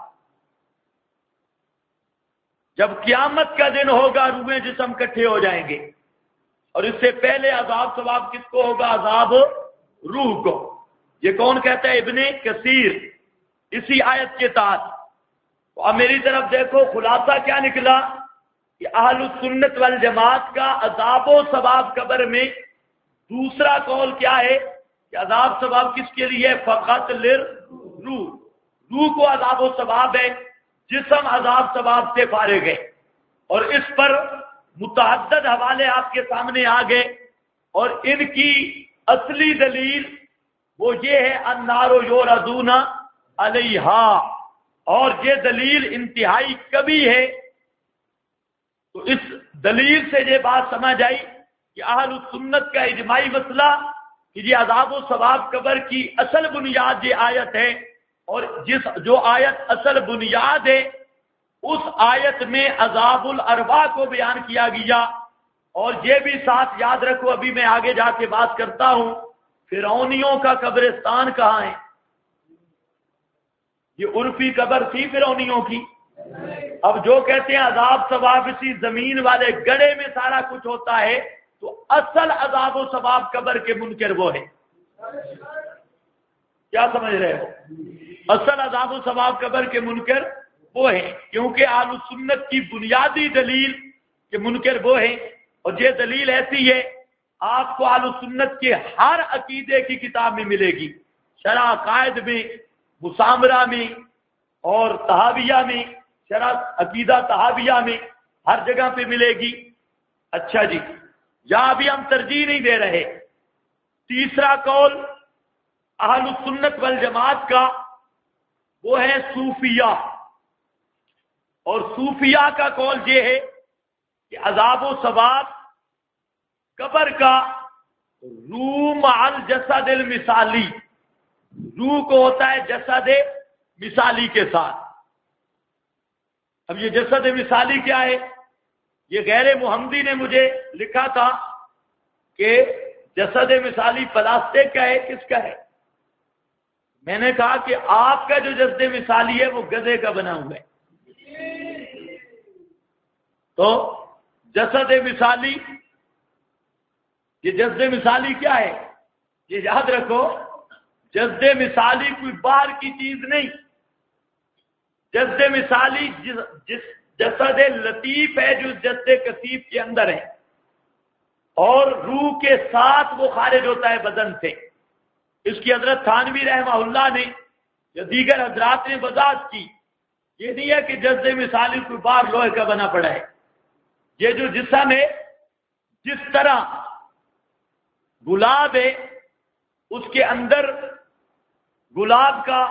جب قیامت کا دن ہوگا روحیں جسم اکٹھے ہو جائیں گے، اور اس سے پہلے عذاب ثواب کس کو ہوگا؟ عذاب روح کو۔ یہ کون کہتا ہے؟ ابن کثیر، اسی آیت کے تحت۔ اب میری طرف دیکھو، خلاصہ کیا نکلا کہ اہل سنت والجماعت کا عذاب و ثواب قبر میں دوسرا قول کیا ہے کہ عذاب ثواب کس کے لیے؟ فقط للروح، روح کو عذاب و ثواب ہے، جسم عذاب ثواب سے فارغ ہے۔ اور اس پر متعدد حوالے آپ کے سامنے آ گئے، اور ان کی اصلی دلیل وہ یہ ہے النار یعرضون علیہا، اور یہ دلیل انتہائی کبھی ہے۔ تو اس دلیل سے یہ بات سمجھ آئی کہ اہل سنت کا اجماعی مسئلہ کہ یہ عذاب و ثواب قبر کی اصل بنیاد یہ آیت ہے، اور جو آیت اصل بنیاد ہے اس آیت میں عذاب الارواح کو بیان کیا گیا۔ اور یہ بھی ساتھ یاد رکھو، ابھی میں آگے جا کے بات کرتا ہوں، فرعونیوں کا قبرستان کہاں ہے؟ یہ عرفی قبر تھی فرعونیوں کی۔ اب جو کہتے ہیں عذاب ثواب اسی زمین والے گڑھے میں سارا کچھ ہوتا ہے، تو اصل عذاب و ثواب قبر کے منکر وہ ہے۔ کیا سمجھ رہے ہو؟ اصل عذاب و ثواب قبر کے منکر وہ ہیں، کیونکہ اہل سنت کی بنیادی دلیل کہ منکر وہ ہیں۔ اور یہ دلیل ایسی ہے آپ کو اہل سنت کے ہر عقیدے کی کتاب میں ملے گی، شرح عقائد میں، مسامرہ میں، اور طحاویہ میں، شرح عقیدہ طحاویہ میں، ہر جگہ پہ ملے گی۔ اچھا جی، یہاں بھی ہم ترجیح نہیں دے رہے۔ تیسرا قول اہل سنت والجماعت کا وہ ہے صوفیہ، اور صوفیہ کا قول یہ ہے کہ عذاب و ثواب قبر کا روح مع الجسد المثالی، روح کو ہوتا ہے جسد مثالی کے ساتھ۔ اب یہ جسد مثالی کیا ہے؟ یہ غیر محمدی نے مجھے لکھا تھا کہ جسد مثالی پلاسٹک کا ہے، کس کا ہے؟ میں نے کہا کہ آپ کا جو جسد مثالی ہے وہ گدھے کا بنا ہوا ہے۔ تو جسد مثالی، یہ جسد مثالی کیا ہے؟ یہ یاد رکھو، جسد مثالی کوئی باہر کی چیز نہیں، جسد مثالی جس جسد لطیف ہے جو جسد کثیف کے اندر ہے۔ اور روح کے ساتھ وہ خارج ہوتا ہے بدن سے۔ اس کی حضرت تھانوی رحمہ اللہ نے یا دیگر حضرات نے وضاحت کی، یہ نہیں ہے کہ جسد مثالی کوئی باہر لوہے کا بنا پڑا ہے۔ یہ جو جسم ہے، جس طرح گلاب ہے، اس کے اندر گلاب کا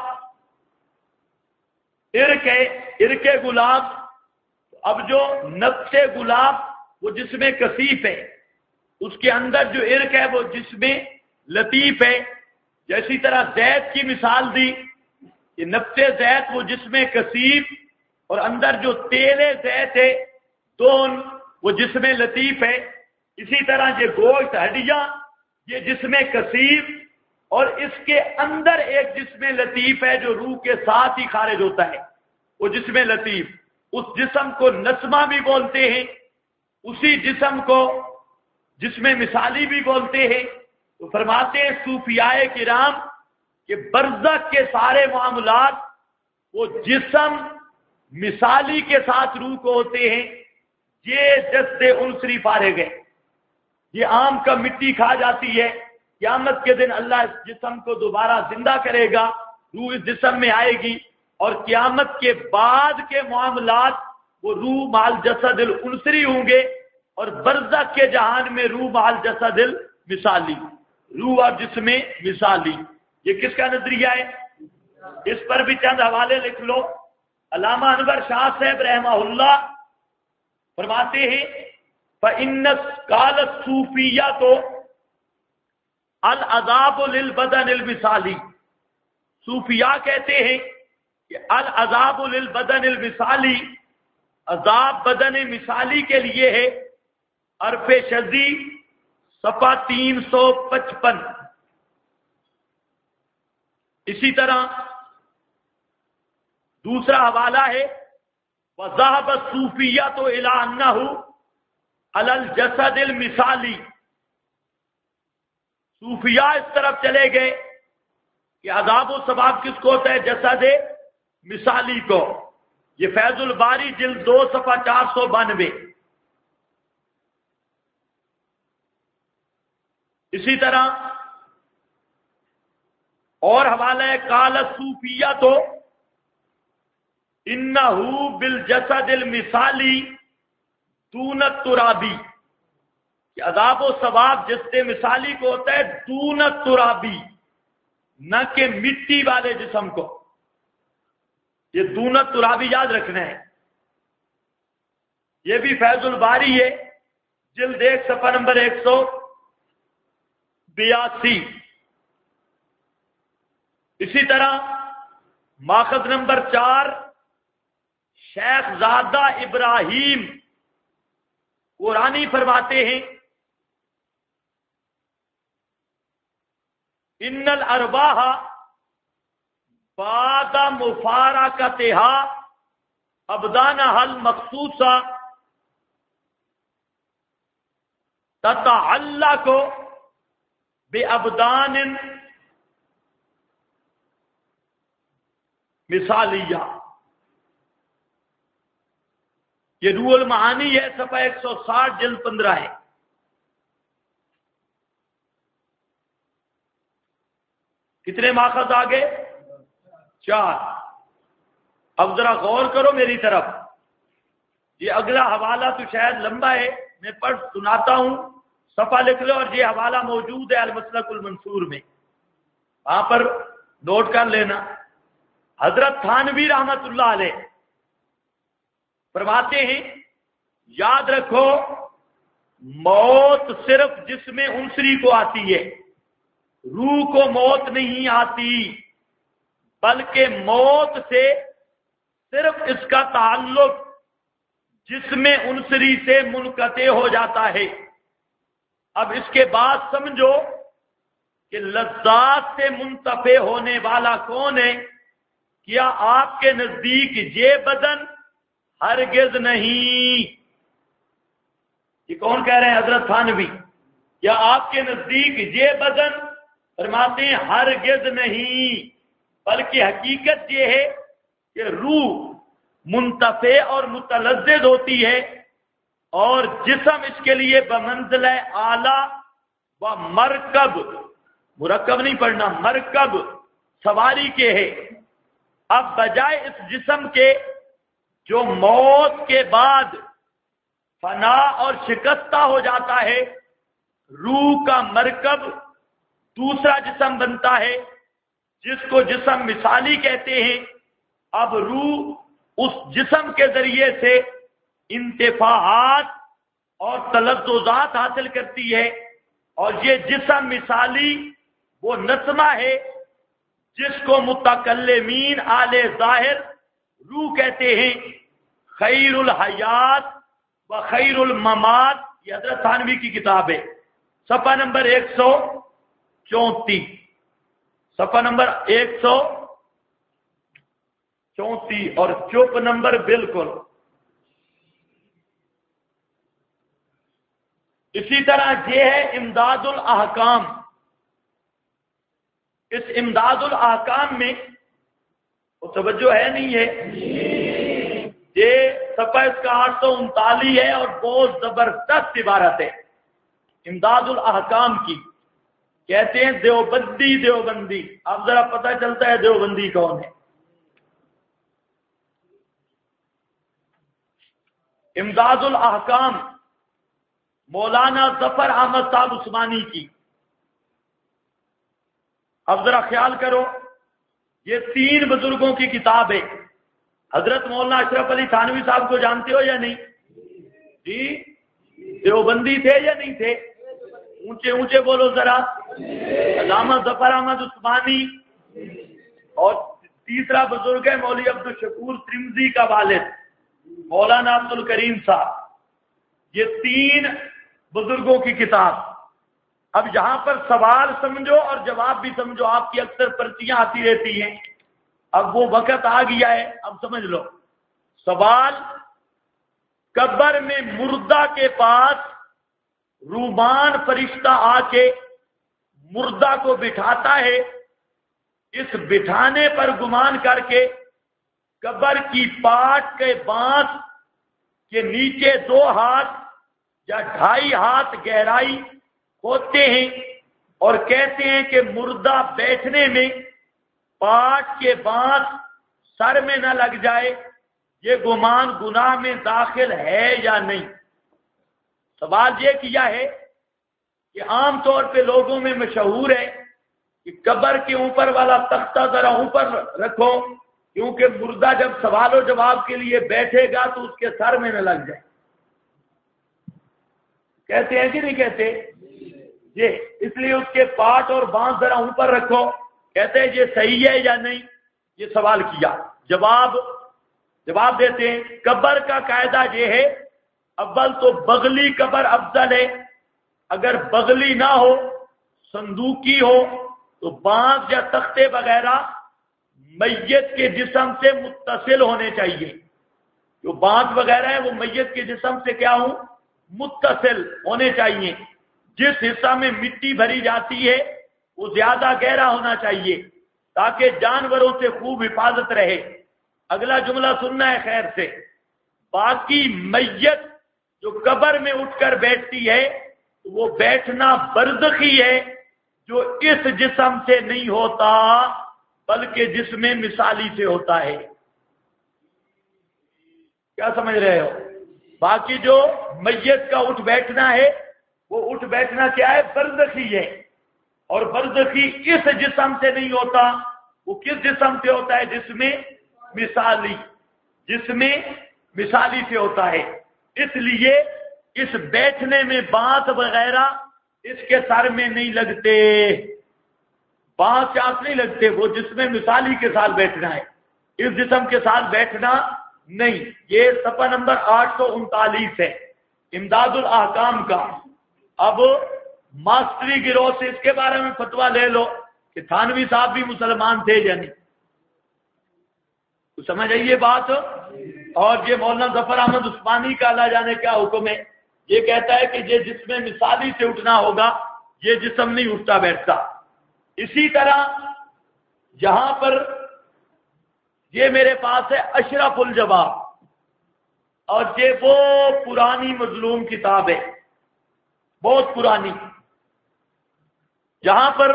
عرق ہے، عرق گلاب۔ اب جو نفس گلاب وہ جسم کثیف ہے، اس کے اندر جو عرق ہے وہ جسم لطیف ہے۔ جیسی طرح زیت کی مثال دی کہ نفس زیت وہ جسم کثیف اور اندر جو تیل زیت ہے دون وہ جسم لطیف ہے۔ اسی طرح یہ گوشت ہڈیاں یہ جسم کثیف اور اس کے اندر ایک جسم لطیف ہے جو روح کے ساتھ ہی خارج ہوتا ہے، وہ جسم لطیف۔ اس جسم کو نسمہ بھی بولتے ہیں، اسی جسم کو جسم مثالی بھی بولتے ہیں۔ تو فرماتے ہیں صوفیاء کرام کہ برزخ کے سارے معاملات وہ جسم مثالی کے ساتھ روح کو ہوتے ہیں۔ یہ جسد عنصری فارغ ہے، یہ عام کا مٹی کھا جاتی ہے، قیامت کے دن اللہ اس جسم کو دوبارہ زندہ کرے گا، روح اس جسم میں آئے گی، اور قیامت کے بعد کے معاملات وہ روح مال جسد العنصری ہوں گے، اور برزخ کے جہان میں روح مال جسد المثالی، روح اور جسم مثالی۔ یہ کس کا نظریہ ہے؟ اس پر بھی چند حوالے لکھ لو۔ علامہ انور شاہ صاحب رحمہ اللہ فرماتے ہیں فَإِنَّ قَالَ الصُّوفِيَّةُ العذاب للبدن المثالی، صوفیاء کہتے ہیں کہ العذاب للبدن المثالی، عذاب بدن مثالی کے لیے ہے۔ عرف شذی صفحہ 355۔ اسی طرح دوسرا حوالہ ہے وَذَهَبَ الصُّوفِيَّةُ إِلَىٰ أَنَّهُ عَلَى الْجَسَدِ الْمِثَالِ، صوفیاء اس طرف چلے گئے کہ عذاب و ثواب کس کو ہوتا ہے؟ جسد مثالی کو۔ یہ فیض الباری جلد 2 صفحہ 492۔ اسی طرح اور حوالہ ہے قال الصوفیہ تو انہو بالجسد المثالی دون الترابی، کہ عذاب و ثواب جسد مثالی کو ہوتا ہے دون الترابی، نہ کہ مٹی والے جسم کو۔ یہ دون الترابی یاد رکھنا ہے۔ یہ بھی فیض الباری ہے جلد 1 صفحہ نمبر 182۔ اسی طرح ماخذ نمبر 4 شیخ زادہ ابراہیم قرآنی فرماتے ہیں ان الارواح بعد مفارقتها ابدانها المخصوصہ تتعلق بابدان مثالیہ۔ یہ روح المعانی ہے، صفحہ 160 جلد 15 ہے۔ کتنے ماخذ آگے؟ 4۔ اب ذرا غور کرو میری طرف۔ یہ اگلا حوالہ تو شاید لمبا ہے، میں پڑھ سناتا ہوں، صفحہ لکھ لو، اور یہ حوالہ موجود ہے المسلک المنصور میں، وہاں پر نوٹ کر لینا۔ حضرت تھانوی رحمت اللہ علیہ فرماتے ہیں یاد رکھو موت صرف جسم عنصری کو آتی ہے، روح کو موت نہیں آتی، بلکہ موت سے صرف اس کا تعلق جسم عنصری سے منقطع ہو جاتا ہے۔ اب اس کے بعد سمجھو کہ لذات سے منتفع ہونے والا کون ہے؟ کیا آپ کے نزدیک یہ بدن؟ ہرگز نہیں۔ یہ کون کہہ رہے ہیں؟ حضرت تھانوی۔ کیا آپ کے نزدیک یہ بدن؟ فرماتے ہیں ہرگز نہیں، بلکہ حقیقت یہ ہے کہ روح منتفع اور متلذذ ہوتی ہے اور جسم اس کے لیے بمنزل اعلیٰ و مرکب، مرکب نہیں پڑھنا، مرکب سواری کے ہے۔ اب بجائے اس جسم کے جو موت کے بعد فنا اور شکستہ ہو جاتا ہے، روح کا مرکب دوسرا جسم بنتا ہے جس کو جسم مثالی کہتے ہیں۔ اب روح اس جسم کے ذریعے سے انتفاعات اور تلذذات حاصل کرتی ہے، اور یہ جسم مثالی وہ نسمہ ہے جس کو متکلمین آل ظاہر روح کہتے ہیں۔ خیر الحیات و خیر الممات، یہ حضرت تھانوی کی کتاب ہے، صفحہ نمبر 134، صفحہ نمبر 134 اور چپ نمبر بالکل۔ اسی طرح یہ ہے امداد الاحکام۔ اس امداد الاحکام میں وہ توجہ ہے نہیں ہے، یہ صفحہ اس کا 839 ہے اور بہت زبردست عبارت ہے امداد الاحکام کی۔ کہتے ہیں دیوبندی، دیوبندی، اب ذرا پتہ چلتا ہے دیوبندی کون ہے۔ امداد الاحکام مولانا ظفر احمد صاحب عثمانی کی۔ اب ذرا خیال کرو، یہ 3 بزرگوں کی کتاب ہے۔ حضرت مولانا اشرف علی تھانوی صاحب کو جانتے ہو یا نہیں؟ جی، دیوبندی تھے یا نہیں تھے؟ اونچے اونچے بولو ذرا۔ علامہ ظفر احمد عثمانی، اور تیسرا بزرگ ہے مولوی عبدالشکور ترمذی کا والد مولانا عبد الکریم صاحب۔ یہ 3 بزرگوں کی کتاب۔ اب یہاں پر سوال سمجھو اور جواب بھی سمجھو، آپ کی اکثر پرچیاں آتی رہتی ہیں، اب وہ وقت آ گیا ہے، اب سمجھ لو۔ سوال، قبر میں مردہ کے پاس رومان فرشتہ آ کے مردہ کو بٹھاتا ہے، اس بٹھانے پر گمان کر کے قبر کی پاٹ کے بانس کے نیچے 2 ہاتھ یا 2.5 ہاتھ گہرائی کھودتے ہیں اور کہتے ہیں کہ مردہ بیٹھنے میں پاٹ کے بانس سر میں نہ لگ جائے، یہ گمان گناہ میں داخل ہے یا نہیں؟ سوال یہ کیا ہے کہ عام طور پہ لوگوں میں مشہور ہے کہ قبر کے اوپر والا تختہ ذرا اوپر رکھو، کیونکہ مردہ جب سوال و جواب کے لیے بیٹھے گا تو اس کے سر میں نہ لگ جائے۔ کہتے ہیں کہ نہیں کہتے؟ یہ اس لیے اس کے پاٹ اور بانس ذرا اوپر رکھو۔ کہتے ہیں یہ صحیح ہے یا نہیں؟ یہ سوال کیا، جواب دیتے ہیں قبر کا قاعدہ یہ ہے، اول تو بغلی قبر افضل ہے، اگر بغلی نہ ہو صندوقی ہو تو بانس یا تختے وغیرہ میت کے جسم سے متصل ہونے چاہیے۔ جو بانس وغیرہ ہے وہ میت کے جسم سے کیا ہوں؟ متصل ہونے چاہیے۔ جس حصہ میں مٹی بھری جاتی ہے وہ زیادہ گہرا ہونا چاہیے تاکہ جانوروں سے خوب حفاظت رہے۔ اگلا جملہ سننا ہے خیر سے، باقی میت جو قبر میں اٹھ کر بیٹھتی ہے وہ بیٹھنا برزخی ہے جو اس جسم سے نہیں ہوتا بلکہ جسم مثالی سے ہوتا ہے۔ کیا سمجھ رہے ہو؟ باقی جو میت کا اٹھ بیٹھنا ہے وہ اٹھ بیٹھنا کیا ہے؟ برزخی ہے، اور برزخی اس جسم سے نہیں ہوتا، وہ کس جسم سے ہوتا ہے؟ جسم مثالی، جسم مثالی سے ہوتا ہے۔ اس لیے اس بیٹھنے میں بانس وغیرہ اس کے سر میں نہیں لگتے، بانس چانس نہیں لگتے، وہ جسم مثالی کے ساتھ بیٹھنا ہے، اس جسم کے ساتھ بیٹھنا نہیں۔ یہ صفحہ نمبر 839 ہے امداد الاحکام کا۔ اب ماسٹری گروہ سے اس کے بارے میں فتویٰ لے لو کہ تھانوی صاحب بھی مسلمان تھے یا نہیں، تو سمجھ آئیے بات۔ اور یہ مولانا ظفر احمد عثمانی کا اللہ جانے کیا حکم ہے، یہ کہتا ہے کہ یہ جسم مثالی سے اٹھنا ہوگا، یہ جسم نہیں اٹھتا بیٹھتا۔ اسی طرح یہاں پر یہ میرے پاس ہے اشرف الجواب، اور یہ وہ پرانی مظلوم کتاب ہے، بہت پرانی، جہاں پر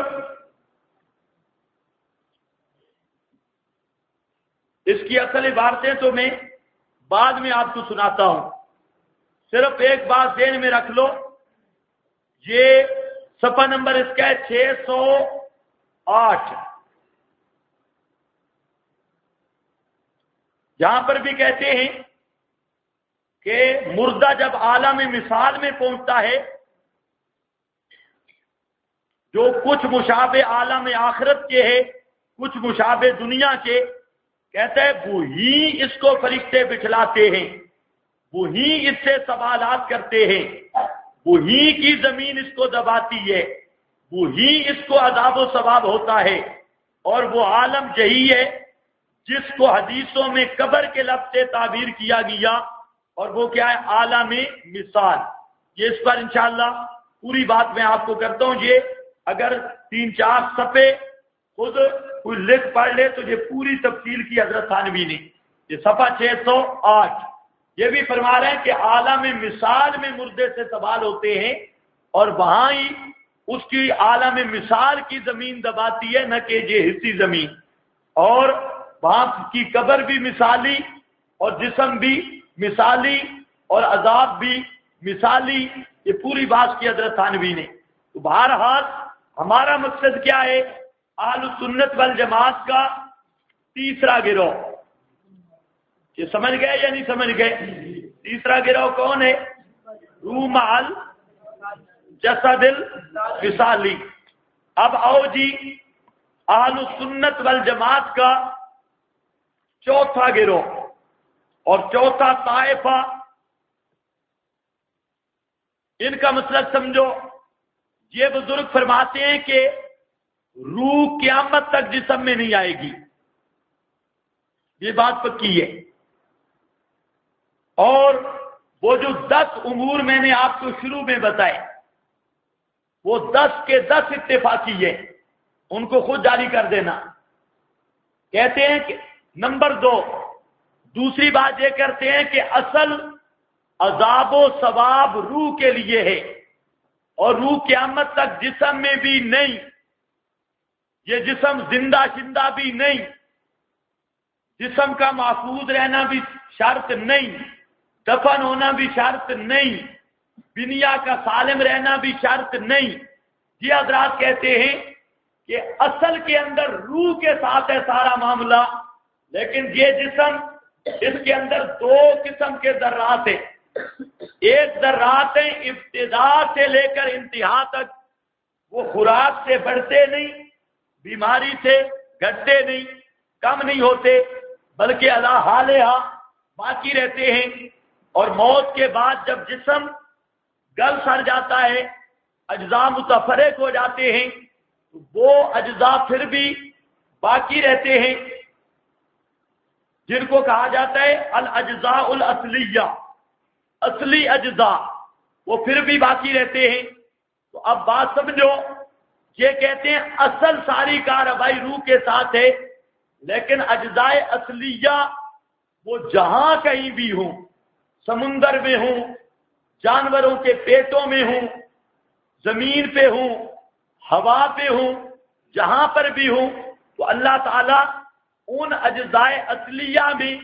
اس کی اصل عبارتیں تو میں بعد میں آپ کو سناتا ہوں، صرف ایک بات ذہن میں رکھ لو، یہ صفحہ نمبر اس کا ہے 608، جہاں پر بھی کہتے ہیں کہ مردہ جب عالم مثال میں پہنچتا ہے، جو کچھ مشابہ عالم آخرت کے ہے، کچھ مشابہ دنیا کے، کہتا ہے وہی اس کو فرشتے بٹھلاتے ہیں، وہی اس سے سوالات کرتے ہیں، وہی کی زمین اس کو دباتی ہے، وہی اس کو عذاب و ثواب ہوتا ہے، اور وہ عالم یہی ہے جس کو حدیثوں میں قبر کے لفظ سے تعبیر کیا گیا، اور وہ کیا ہے؟ عالم مثال۔ یہ اس پر انشاءاللہ پوری بات میں آپ کو کرتا ہوں، یہ اگر 3-4 صفحے خود کوئی لکھ پڑھ لے تو یہ پوری تفصیل کی حضرت تھانوی نے، یہ صفحہ 608، یہ بھی فرما رہے ہیں کہ عالم مثال میں مردے سے سوال ہوتے ہیں، اور وہاں ہی اس کی عالم مثال کی زمین دباتی ہے، نہ کہ یہ حصی زمین، اور وہاں کی قبر بھی مثالی، اور جسم بھی مثالی، اور عذاب بھی مثالی، یہ پوری بات کی حضرت تھانوی نے۔ تو بہرحال ہمارا مقصد کیا ہے؟ اہل سنت والجماعت کا تیسرا گروہ، یہ سمجھ گئے یا نہیں سمجھ گئے؟ تیسرا گروہ کون ہے؟ روح مع الجسد الوصالی۔ اب آؤ جی اہل سنت والجماعت کا چوتھا گروہ اور چوتھا طائفہ، ان کا مسلک سمجھو۔ یہ بزرگ فرماتے ہیں کہ روح قیامت تک جسم میں نہیں آئے گی، یہ بات پکی ہے، اور وہ جو 10 امور میں نے آپ کو شروع میں بتائے، وہ 10 کے 10 اتفاقی ہے، ان کو خود جاری کر دینا۔ کہتے ہیں کہ نمبر 2، دوسری بات یہ کرتے ہیں کہ اصل عذاب و ثواب روح کے لیے ہے، اور روح قیامت تک جسم میں بھی نہیں، یہ جسم زندہ شندہ بھی نہیں، جسم کا محفوظ رہنا بھی شرط نہیں، دفن ہونا بھی شرط نہیں، دنیا کا سالم رہنا بھی شرط نہیں۔ یہ حضرات کہتے ہیں کہ اصل کے اندر روح کے ساتھ ہے سارا معاملہ، لیکن یہ جسم، اس کے اندر 2 قسم کے ذرات ہیں۔ ایک ذرات ہیں ابتدا سے لے کر انتہا تک، وہ خوراک سے بڑھتے نہیں، بیماری سے گھٹتے نہیں، کم نہیں ہوتے، بلکہ اللہ حالہا باقی رہتے ہیں، اور موت کے بعد جب جسم گل سڑ جاتا ہے، اجزاء متفرق ہو جاتے ہیں، تو وہ اجزاء پھر بھی باقی رہتے ہیں، جن کو کہا جاتا ہے الاجزاء الاصلیہ، اصلی اجزاء، وہ پھر بھی باقی رہتے ہیں۔ تو اب بات سمجھو، یہ کہتے ہیں اصل ساری کارروائی روح کے ساتھ ہے، لیکن اجزاء اصلیہ وہ جہاں کہیں بھی ہوں، سمندر میں ہوں، جانوروں کے پیٹوں میں ہوں، زمین پہ ہوں، ہوا پہ ہوں، جہاں پر بھی ہوں، تو اللہ تعالیٰ ان اجزاء اصلیہ میں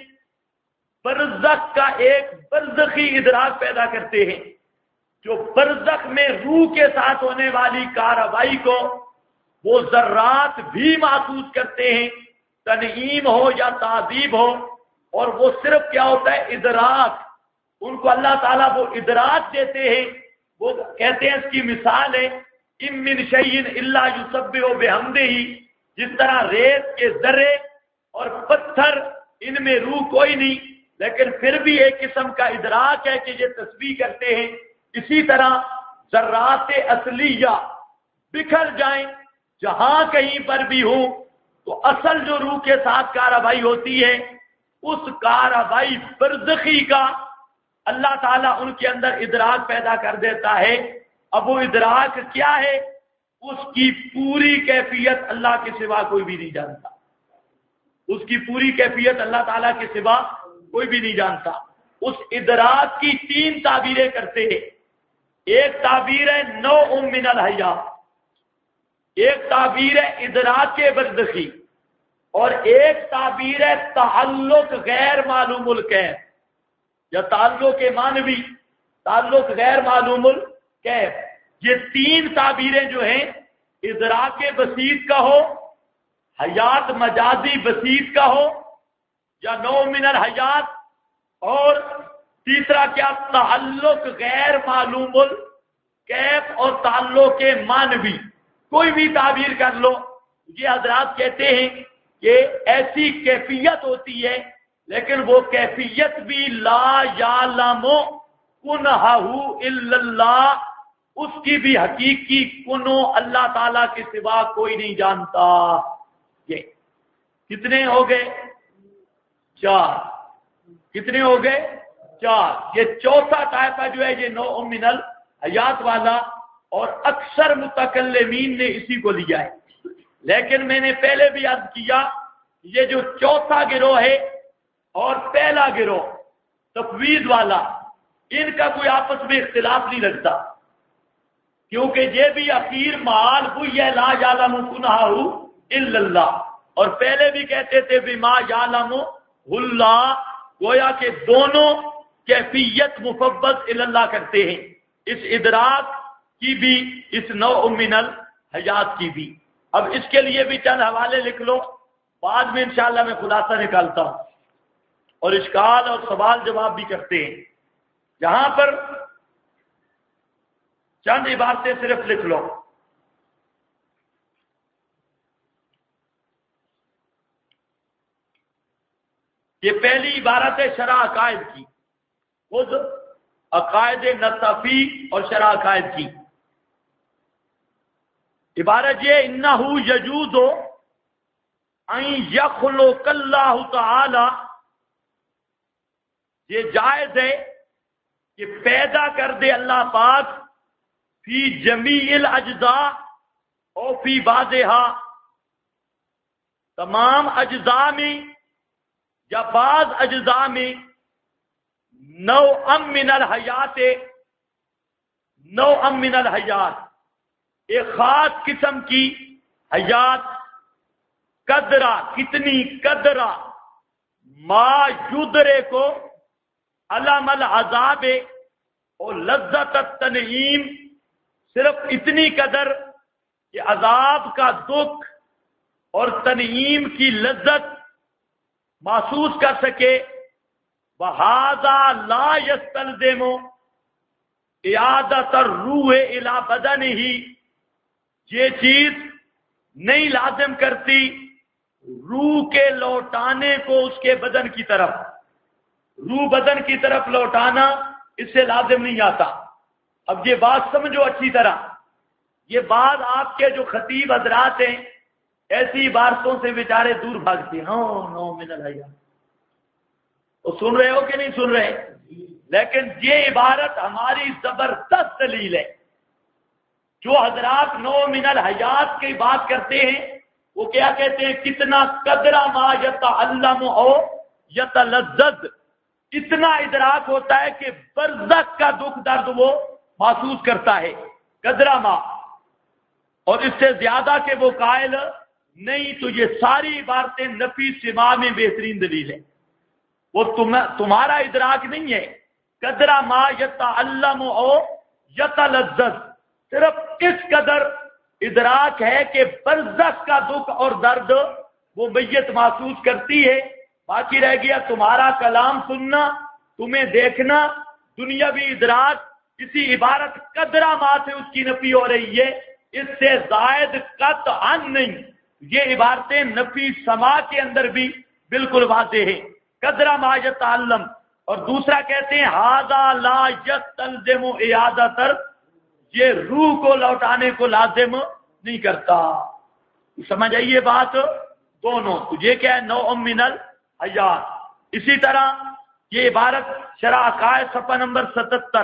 برزخ کا ایک برزخی ادراک پیدا کرتے ہیں، جو برزخ میں روح کے ساتھ ہونے والی کارروائی کو وہ ذرات بھی محسوس کرتے ہیں، تنعیم ہو یا تعذیب ہو، اور وہ صرف کیا ہوتا ہے؟ ادراک، ان کو اللہ تعالیٰ وہ ادراک دیتے ہیں۔ وہ کہتے ہیں اس کی مثال ہے اِن مِّن شَيْءٍ إِلَّا يُسَبِّحُ بِحَمْدِهِ، جس طرح ریت کے ذرے اور پتھر، ان میں روح کوئی نہیں، لیکن پھر بھی ایک قسم کا ادراک ہے کہ یہ تسبیح کرتے ہیں۔ اسی طرح ذرات اصلیہ بکھر جائیں جہاں کہیں پر بھی ہوں، تو اصل جو روح کے ساتھ کارروائی ہوتی ہے، اس کارروائی برزخی کا اللہ تعالیٰ ان کے اندر ادراک پیدا کر دیتا ہے۔ اب وہ ادراک کیا ہے؟ اس کی پوری کیفیت اللہ کے سوا کوئی بھی نہیں جانتا، اس کی پوری کیفیت اللہ تعالیٰ کے سوا کوئی بھی نہیں جانتا۔ اس ادراک کی 3 تعبیریں کرتے ہیں. ایک تعبیر ہے نوع من الحیات، ایک تعبیر ہے ادراک برزخی، اور ایک تعبیر ہے تعلق غیر معلوم الکیف یا تعلق معنوی، تعلق غیر معلوم الکیف. یہ 3 تعبیریں جو ہیں، ادراک بسیط کا ہو، حیات مجازی بسیط کا ہو، یا نوع من الحیات، اور تیسرا کیا تعلق غیر معلوم الکیف اور تعلق معنوی، کوئی بھی تعبیر کر لو. یہ حضرات کہتے ہیں کہ ایسی کیفیت ہوتی ہے، لیکن وہ کیفیت بھی لا یعلم کنہہ الا اللہ، اس کی بھی حقیقی کنو اللہ تعالیٰ کے سوا کوئی نہیں جانتا. یہ کتنے ہو گئے؟ 4. کتنے ہو گئے؟ 4. یہ چوتھا طائفہ جو ہے یہ نوع من الحیات والا، اور اکثر متکلمین نے اسی کو لیا ہے. لیکن میں نے پہلے بھی عرض کیا، یہ جو چوتھا گروہ ہے اور پہلا گروہ تفویض والا، ان کا کوئی آپس میں اختلاف نہیں رکھتا، کیونکہ یہ بھی اخیر محال کوئی ہے لا یعلم کنہہ الا اللہ، اور پہلے بھی کہتے تھے بما یعلم اللہ، گویا کہ دونوں کیفیت مفوض الی اللہ کرتے ہیں، اس ادراک کی بھی، اس نوع من الحیات کی بھی. اب اس کے لیے بھی چند حوالے لکھ لو، بعد میں انشاءاللہ میں خلاصہ نکالتا ہوں اور اشکال اور سوال جواب بھی کرتے ہیں. جہاں پر چند عبارتیں صرف لکھ لو. یہ پہلی عبارت ہے شرح عقائد کی، خود عقائد نصفی اور شرح عقائد کی. عبارت یہ انہ یجوز ان یخلق اللہ تعالی، یہ جائز ہے کہ پیدا کر دے اللہ پاک فی جمیع الاجزاء اور فی بعضھا، تمام اجزاء میں یا بعض اجزاء میں، نوعا من الحیات، نوعا من الحیات، ایک خاص قسم کی حیات، قدرہ کتنی قدرہ، ما یدرے کو علم العذاب اور لذت التنعیم، صرف اتنی قدر کہ عذاب کا دکھ اور تنعیم کی لذت محسوس کر سکے. وَهَذَا لَا يَسْتَلْزِمُ إِعَادَةَ الرُّوحِ إِلَى بَدَنِهِ، یہ چیز نہیں لازم کرتی روح کے لوٹانے کو اس کے بدن کی طرف، روح بدن کی طرف لوٹانا اس سے لازم نہیں آتا. اب یہ بات سمجھو اچھی طرح، یہ بات آپ کے جو خطیب حضرات ہیں ایسی عبارتوں سے بیچارے دور بھاگتے ہیں. نو من الحیات، تو سن رہے ہو کہ نہیں سن رہے؟ لیکن یہ عبارت ہماری زبردست دلیل ہے. جو حضرات نوع من الحیات کی بات کرتے ہیں وہ کیا کہتے ہیں؟ کتنا قدرہ ما یتعلم او یتلذذ، اتنا ادراک ہوتا ہے کہ برزخ کا دکھ درد وہ محسوس کرتا ہے، قدرہ ما، اور اس سے زیادہ کہ وہ قائل نہیں. تو یہ ساری عبارتیں نفی سما میں بہترین دلیل ہے. وہ تمہارا ادراک نہیں ہے. قدرہ ما یتعلم او یتلذذ، صرف اس قدر ادراک ہے کہ برزخ کا دکھ اور درد وہ میت محسوس کرتی ہے. باقی رہ گیا تمہارا کلام سننا، تمہیں دیکھنا، دنیاوی ادراک. کسی عبارت قدرہ ما سے اس کی نفی ہو رہی ہے، اس سے زائد قطعا نہیں. یہ عبارتیں نفی سما کے اندر بھی بالکل واضح ہے. قدرہ ما یتعلم، اور دوسرا کہتے ہیں ھذا لا یستلزم اعادۃ، یہ روح کو لوٹانے کو لازم نہیں کرتا. سمجھ آئیے بات دونوں. یہ کیا ہے؟ نوع من الحیات. اسی طرح یہ عبارت شرح عقائد صفحہ نمبر 77،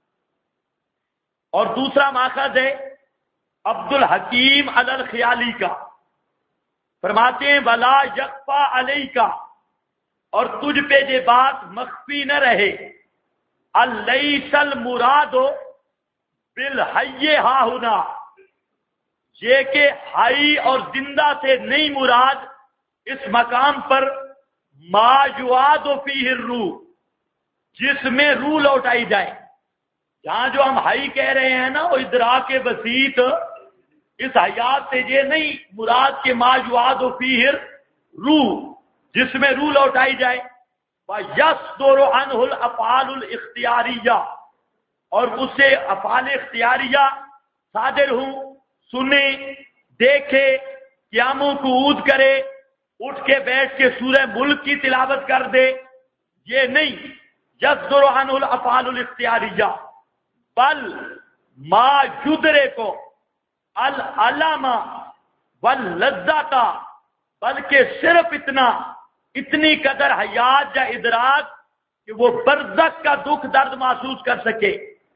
اور دوسرا ماخذ ہے عبد الحکیم علی الخیالی کا. فرماتے ہیں ولا یخفی علیک اور تجھ پہ یہ بات مخفی نہ رہے، الیس المراد بالحی ہا ہنا، یہ کہ حی اور زندہ سے نہیں مراد اس مقام پر ما یعاد فیہ الروح، جس میں روح لوٹائی جائے۔ جہاں جو ہم حی کہہ رہے ہیں نا، وہ ادراک بسیط، اس حیات سے یہ نہیں مراد کے ما یعاد فیہ الروح، جس میں روح لوٹائی جائے۔ وَيَصْدُرُ عَنْهُ الْأَفْعَالُ الْاخْتِيَارِيَّةُ، اور اس سے افعال اختیاریہ صادر ہوں، سنے، دیکھے، قیاموں قعود کرے، اٹھ کے بیٹھ کے سورہ ملک کی تلاوت کر دے، یہ نہیں۔ یصدر عنہ الافعال الاختیاریہ بل ما یدرک العلم واللذۃ، بلکہ صرف اتنی قدر حیات یا ادراک کہ وہ برزخ کا دکھ درد محسوس کر سکے۔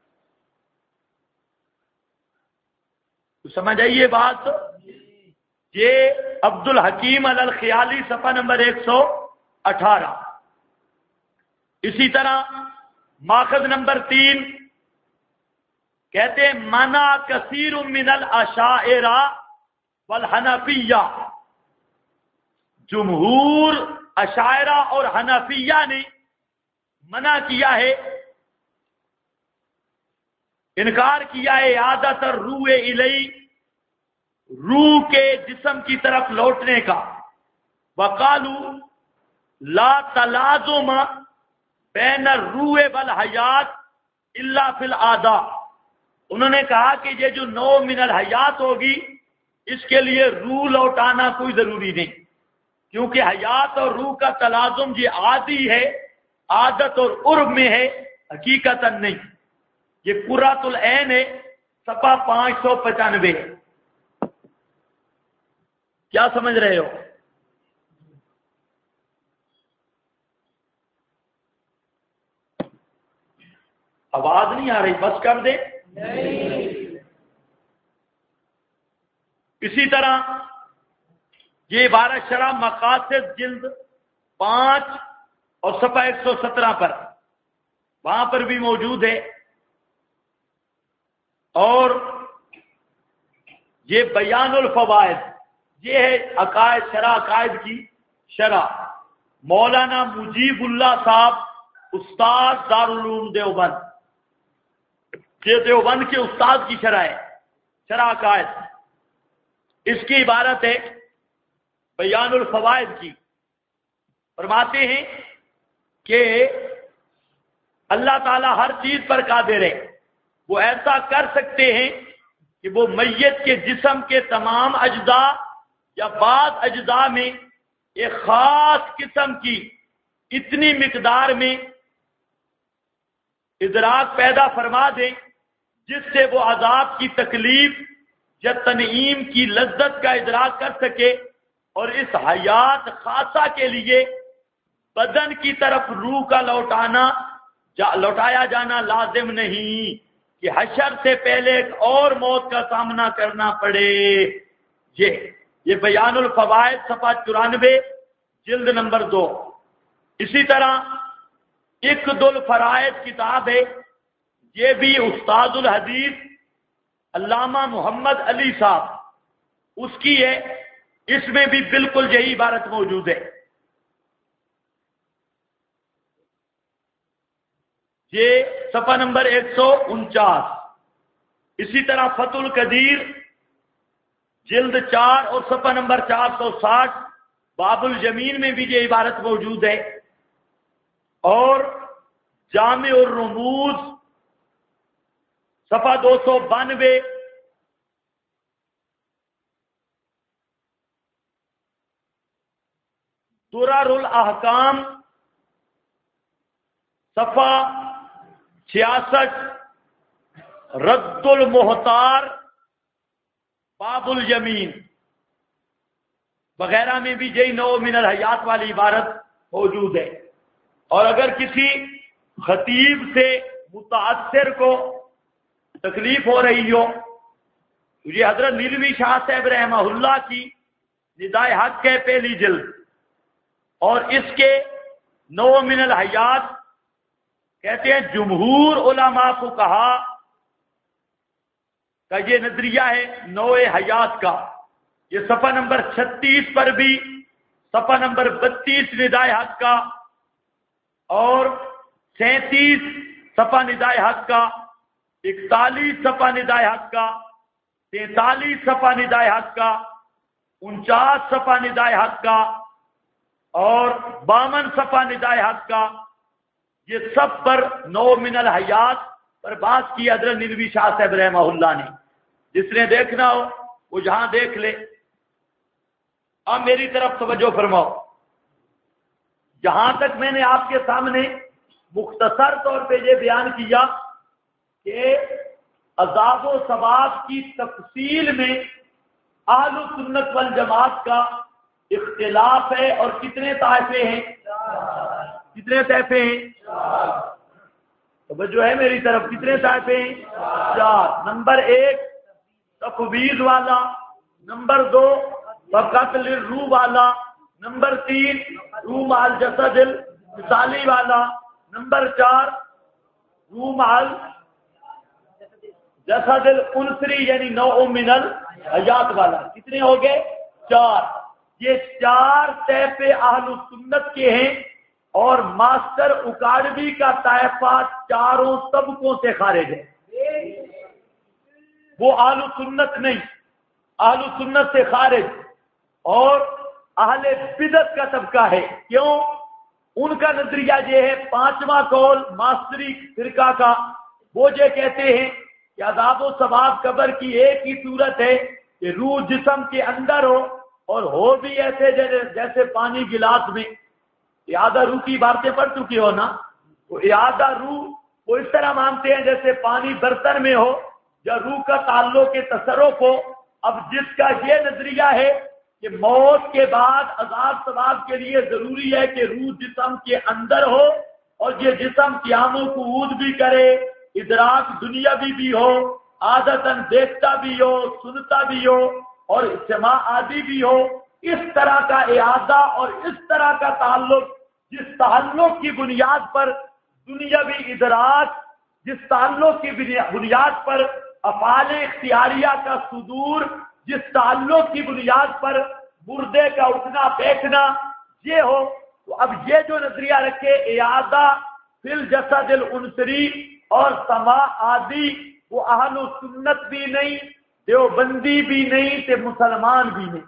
تو سمجھ آئیے بات؟ یہ عبد الحکیم الخیالی صفحہ نمبر 118۔ اسی طرح ماخذ نمبر 3 کہتے ہیں منع کثیر من الاشاعرہ والحنفیہ، جمہور اشاعرہ اور حنفیہ نے منع کیا ہے، انکار کیا ہے اعادۃ الروح الیہ، روح کے جسم کی طرف لوٹنے کا۔ وقالوا لا تلازم بین الروح والحیات الا فی الاعضاء، انہوں نے کہا کہ یہ جو نوع من الحیات ہوگی، اس کے لیے روح لوٹانا کوئی ضروری نہیں، کیونکہ حیات اور روح کا تلازم یہ عادی ہے، عادت اور عرب میں ہے، حقیقتاً نہیں۔ یہ قرۃ العین ہے، صفحہ 595۔ کیا سمجھ رہے ہو؟ آواز نہیں آ رہی، بس کر دے۔ اسی طرح یہ عبارت شرح مقاصد جلد 5 اور صفحہ 117 پر، وہاں پر بھی موجود ہے۔ اور یہ بیان الفوائد، یہ ہے عقائد، شرح عقائد کی شرح، مولانا مجیب اللہ صاحب استاد دارالعلوم دیوبند، یہ دیوبند کے استاد کی شرح ہے، شرح عقائد۔ اس کی عبارت ہے بیان الفوائد کی، فرماتے ہیں کہ اللہ تعالیٰ ہر چیز پر قادر ہے، وہ ایسا کر سکتے ہیں کہ وہ میت کے جسم کے تمام اجزاء یا بعض اجزاء میں ایک خاص قسم کی اتنی مقدار میں ادراک پیدا فرما دیں جس سے وہ عذاب کی تکلیف یا تنعیم کی لذت کا ادراک کر سکے، اور اس حیات خاصہ کے لیے بدن کی طرف روح کا لوٹایا جانا لازم نہیں کہ حشر سے پہلے ایک اور موت کا سامنا کرنا پڑے۔ یہ بیان الفوائد صفحہ 94 جلد نمبر 2۔ اسی طرح اقد الفرائض کتاب ہے، یہ بھی استاد الحدیث علامہ محمد علی صاحب اس کی ہے، اس میں بھی بالکل یہی عبارت موجود ہے۔ یہ صفحہ نمبر 149۔ اسی طرح فتح القدیر جلد 4 اور صفحہ نمبر 460 باب الیمین میں بھی یہ عبارت موجود ہے۔ اور جامع الرموز صفحہ 292، درر الاحکام صفحہ 66، رد المحتار باب الیمین وغیرہ میں بھی یہی نوع من الحیات والی عبارت موجود ہے۔ اور اگر کسی خطیب سے متاثر کو تکلیف ہو رہی ہو، یہ حضرت نیلوی شاہ صاحب رحمہ اللہ کی ندائے حق ہے، پہلی جلد، اور اس کے نوع من الحیات کہتے ہیں جمہور علماء کو کہا کہ یہ نظریہ ہے نوع حیات کا. یہ صفحہ نمبر 36 پر بھی، صفحہ نمبر 32 ندائے حق کا، اور 37 صفحہ ندائے حق کا، 41 صفحہ ندائے حق کا، 43 صفحہ ندائے حق کا، 49 صفحہ ندائے حق کا، اور 52 صفحہ ندائے حق کا. یہ سب پر نوع من الحیات پر بات کی حضرت ندوی شاہ صاحب رحمہ اللہ نے. جس نے دیکھنا ہو وہ جہاں دیکھ لے. اب میری طرف توجہ فرماؤ. جہاں تک میں نے آپ کے سامنے مختصر طور پہ یہ بیان کیا کہ عذاب و ثواب کی تفصیل میں اہل سنت والجماعت کا اختلاف ہے، اور کتنے طائفے ہیں؟ کتنے طائفے ہیں؟ توجہ ہے میری طرف. کتنے طائفے ہیں؟ 4. نمبر 1 تفویض والا، نمبر 2 فقط للروح والا، نمبر 3 روح مع الجسد المثالی والا، نمبر 4 روح مع الجسد الانثری یعنی نوع من الحیات والا. کتنے ہو گئے؟ 4. یہ 4 طائفے اہل سنت کے ہیں، اور ماسٹر اکاڑوی کا طائفہ چاروں طبقوں سے خارج ہے. وہ اہل سنت نہیں، اہل سنت سے خارج، اور اہل بدعت کا طبقہ ہے. کیوں؟ ان کا نظریہ یہ ہے، 5واں قول ماسٹری فرقہ کا، وہ یہ کہتے ہیں کہ عذاب و ثواب قبر کی ایک ہی صورت ہے کہ روح جسم کے اندر ہو، اور ہو بھی ایسے جیسے پانی گلاس میں. اعادہ روح کی باتیں پڑھ چکی ہو نا. وہ اعادہ روح وہ اس طرح مانتے ہیں جیسے پانی برتن میں ہو، یا روح کا تعلق کے تصرف ہو. اب جس کا یہ نظریہ ہے کہ موت کے بعد عذاب ثواب کے لیے ضروری ہے کہ روح جسم کے اندر ہو، اور یہ جسم قیام و قعود بھی کرے، ادراک دنیاوی بھی ہو، عادتاً دیکھتا بھی ہو، سنتا بھی ہو، اور سماع عادی بھی ہو. اس طرح کا اعادہ اور اس طرح کا تعلق، جس تعلق کی بنیاد پر دنیاوی ادراک، جس تعلق کی بنیاد پر افعال اختیاریہ کا صدور، جس تعلق کی بنیاد پر مردے کا اٹھنا بیٹھنا یہ ہو. تو اب یہ جو نظریہ رکھے اعادہ فی الجسد الانثری اور سماع عادی، وہ اہل سنت بھی نہیں، دیوبندی بھی نہیں، تے مسلمان بھی نہیں.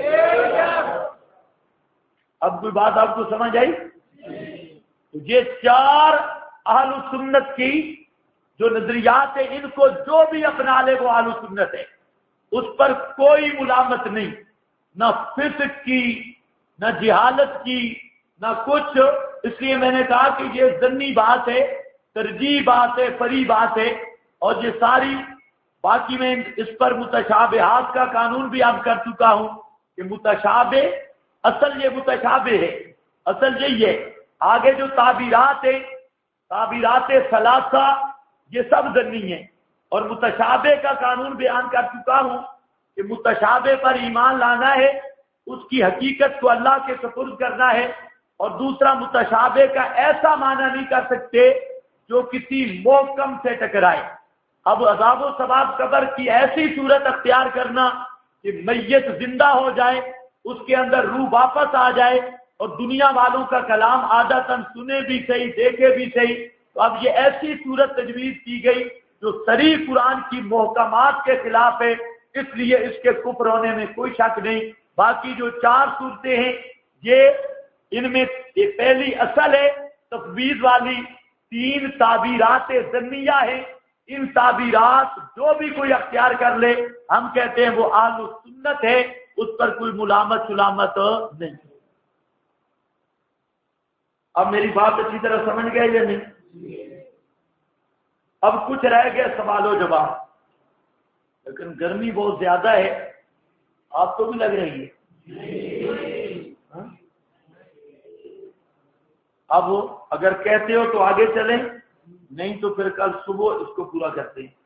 اب کوئی بات آپ کو سمجھ آئی؟ یہ 4 اہل سنت کی جو نظریات ہیں، ان کو جو بھی اپنا لے وہ اہل سنت ہے. اس پر کوئی ملامت نہیں، نہ فسق کی، نہ جہالت کی، نہ کچھ. اس لیے میں نے کہا کہ یہ ضمنی بات ہے، ترجیح بات ہے، فری بات ہے. اور یہ ساری باقی میں اس پر متشابہات کا قانون بھی عرض کر چکا ہوں کہ متشابہ اصل یہ متشابہ ہے، اصل یہی ہے. آگے جو تعبیرات ہیں، تعبیرات ثلاثہ، یہ سب ضمنی ہیں. اور متشابہ کا قانون بیان کر چکا ہوں کہ متشابہ پر ایمان لانا ہے، اس کی حقیقت کو اللہ کے سپرد کرنا ہے. اور دوسرا، متشابہ کا ایسا معنی نہیں کر سکتے جو کسی محکم سے ٹکرائے. اب عذاب و ثواب قبر کی ایسی صورت اختیار کرنا کہ میت زندہ ہو جائے، اس کے اندر روح واپس آ جائے، اور دنیا والوں کا کلام عادتاً سنے بھی صحیح، دیکھے بھی صحیح. تو اب یہ ایسی صورت تجویز کی گئی جو صریح قرآن کی محکمات کے خلاف ہے، اس لیے اس کے کفر ہونے میں کوئی شک نہیں. باقی جو 4 صورتیں ہیں، یہ ان میں یہ پہلی اصل ہے تفویض والی. 3 تعبیرات ضمنیہ ہیں. ان تعبیرات جو بھی کوئی اختیار کر لے، ہم کہتے ہیں وہ اہل سنت ہے، اس پر کوئی ملامت سلامت نہیں. اب میری بات اچھی طرح سمجھ گئے یا نہیں؟ اب کچھ رہ گئے سوال و جواب، لیکن گرمی بہت زیادہ ہے، آپ کو بھی لگ رہی ہے. اب اگر کہتے ہو تو آگے چلیں، نہیں تو پھر کل صبح اس کو پورا کرتے ہیں.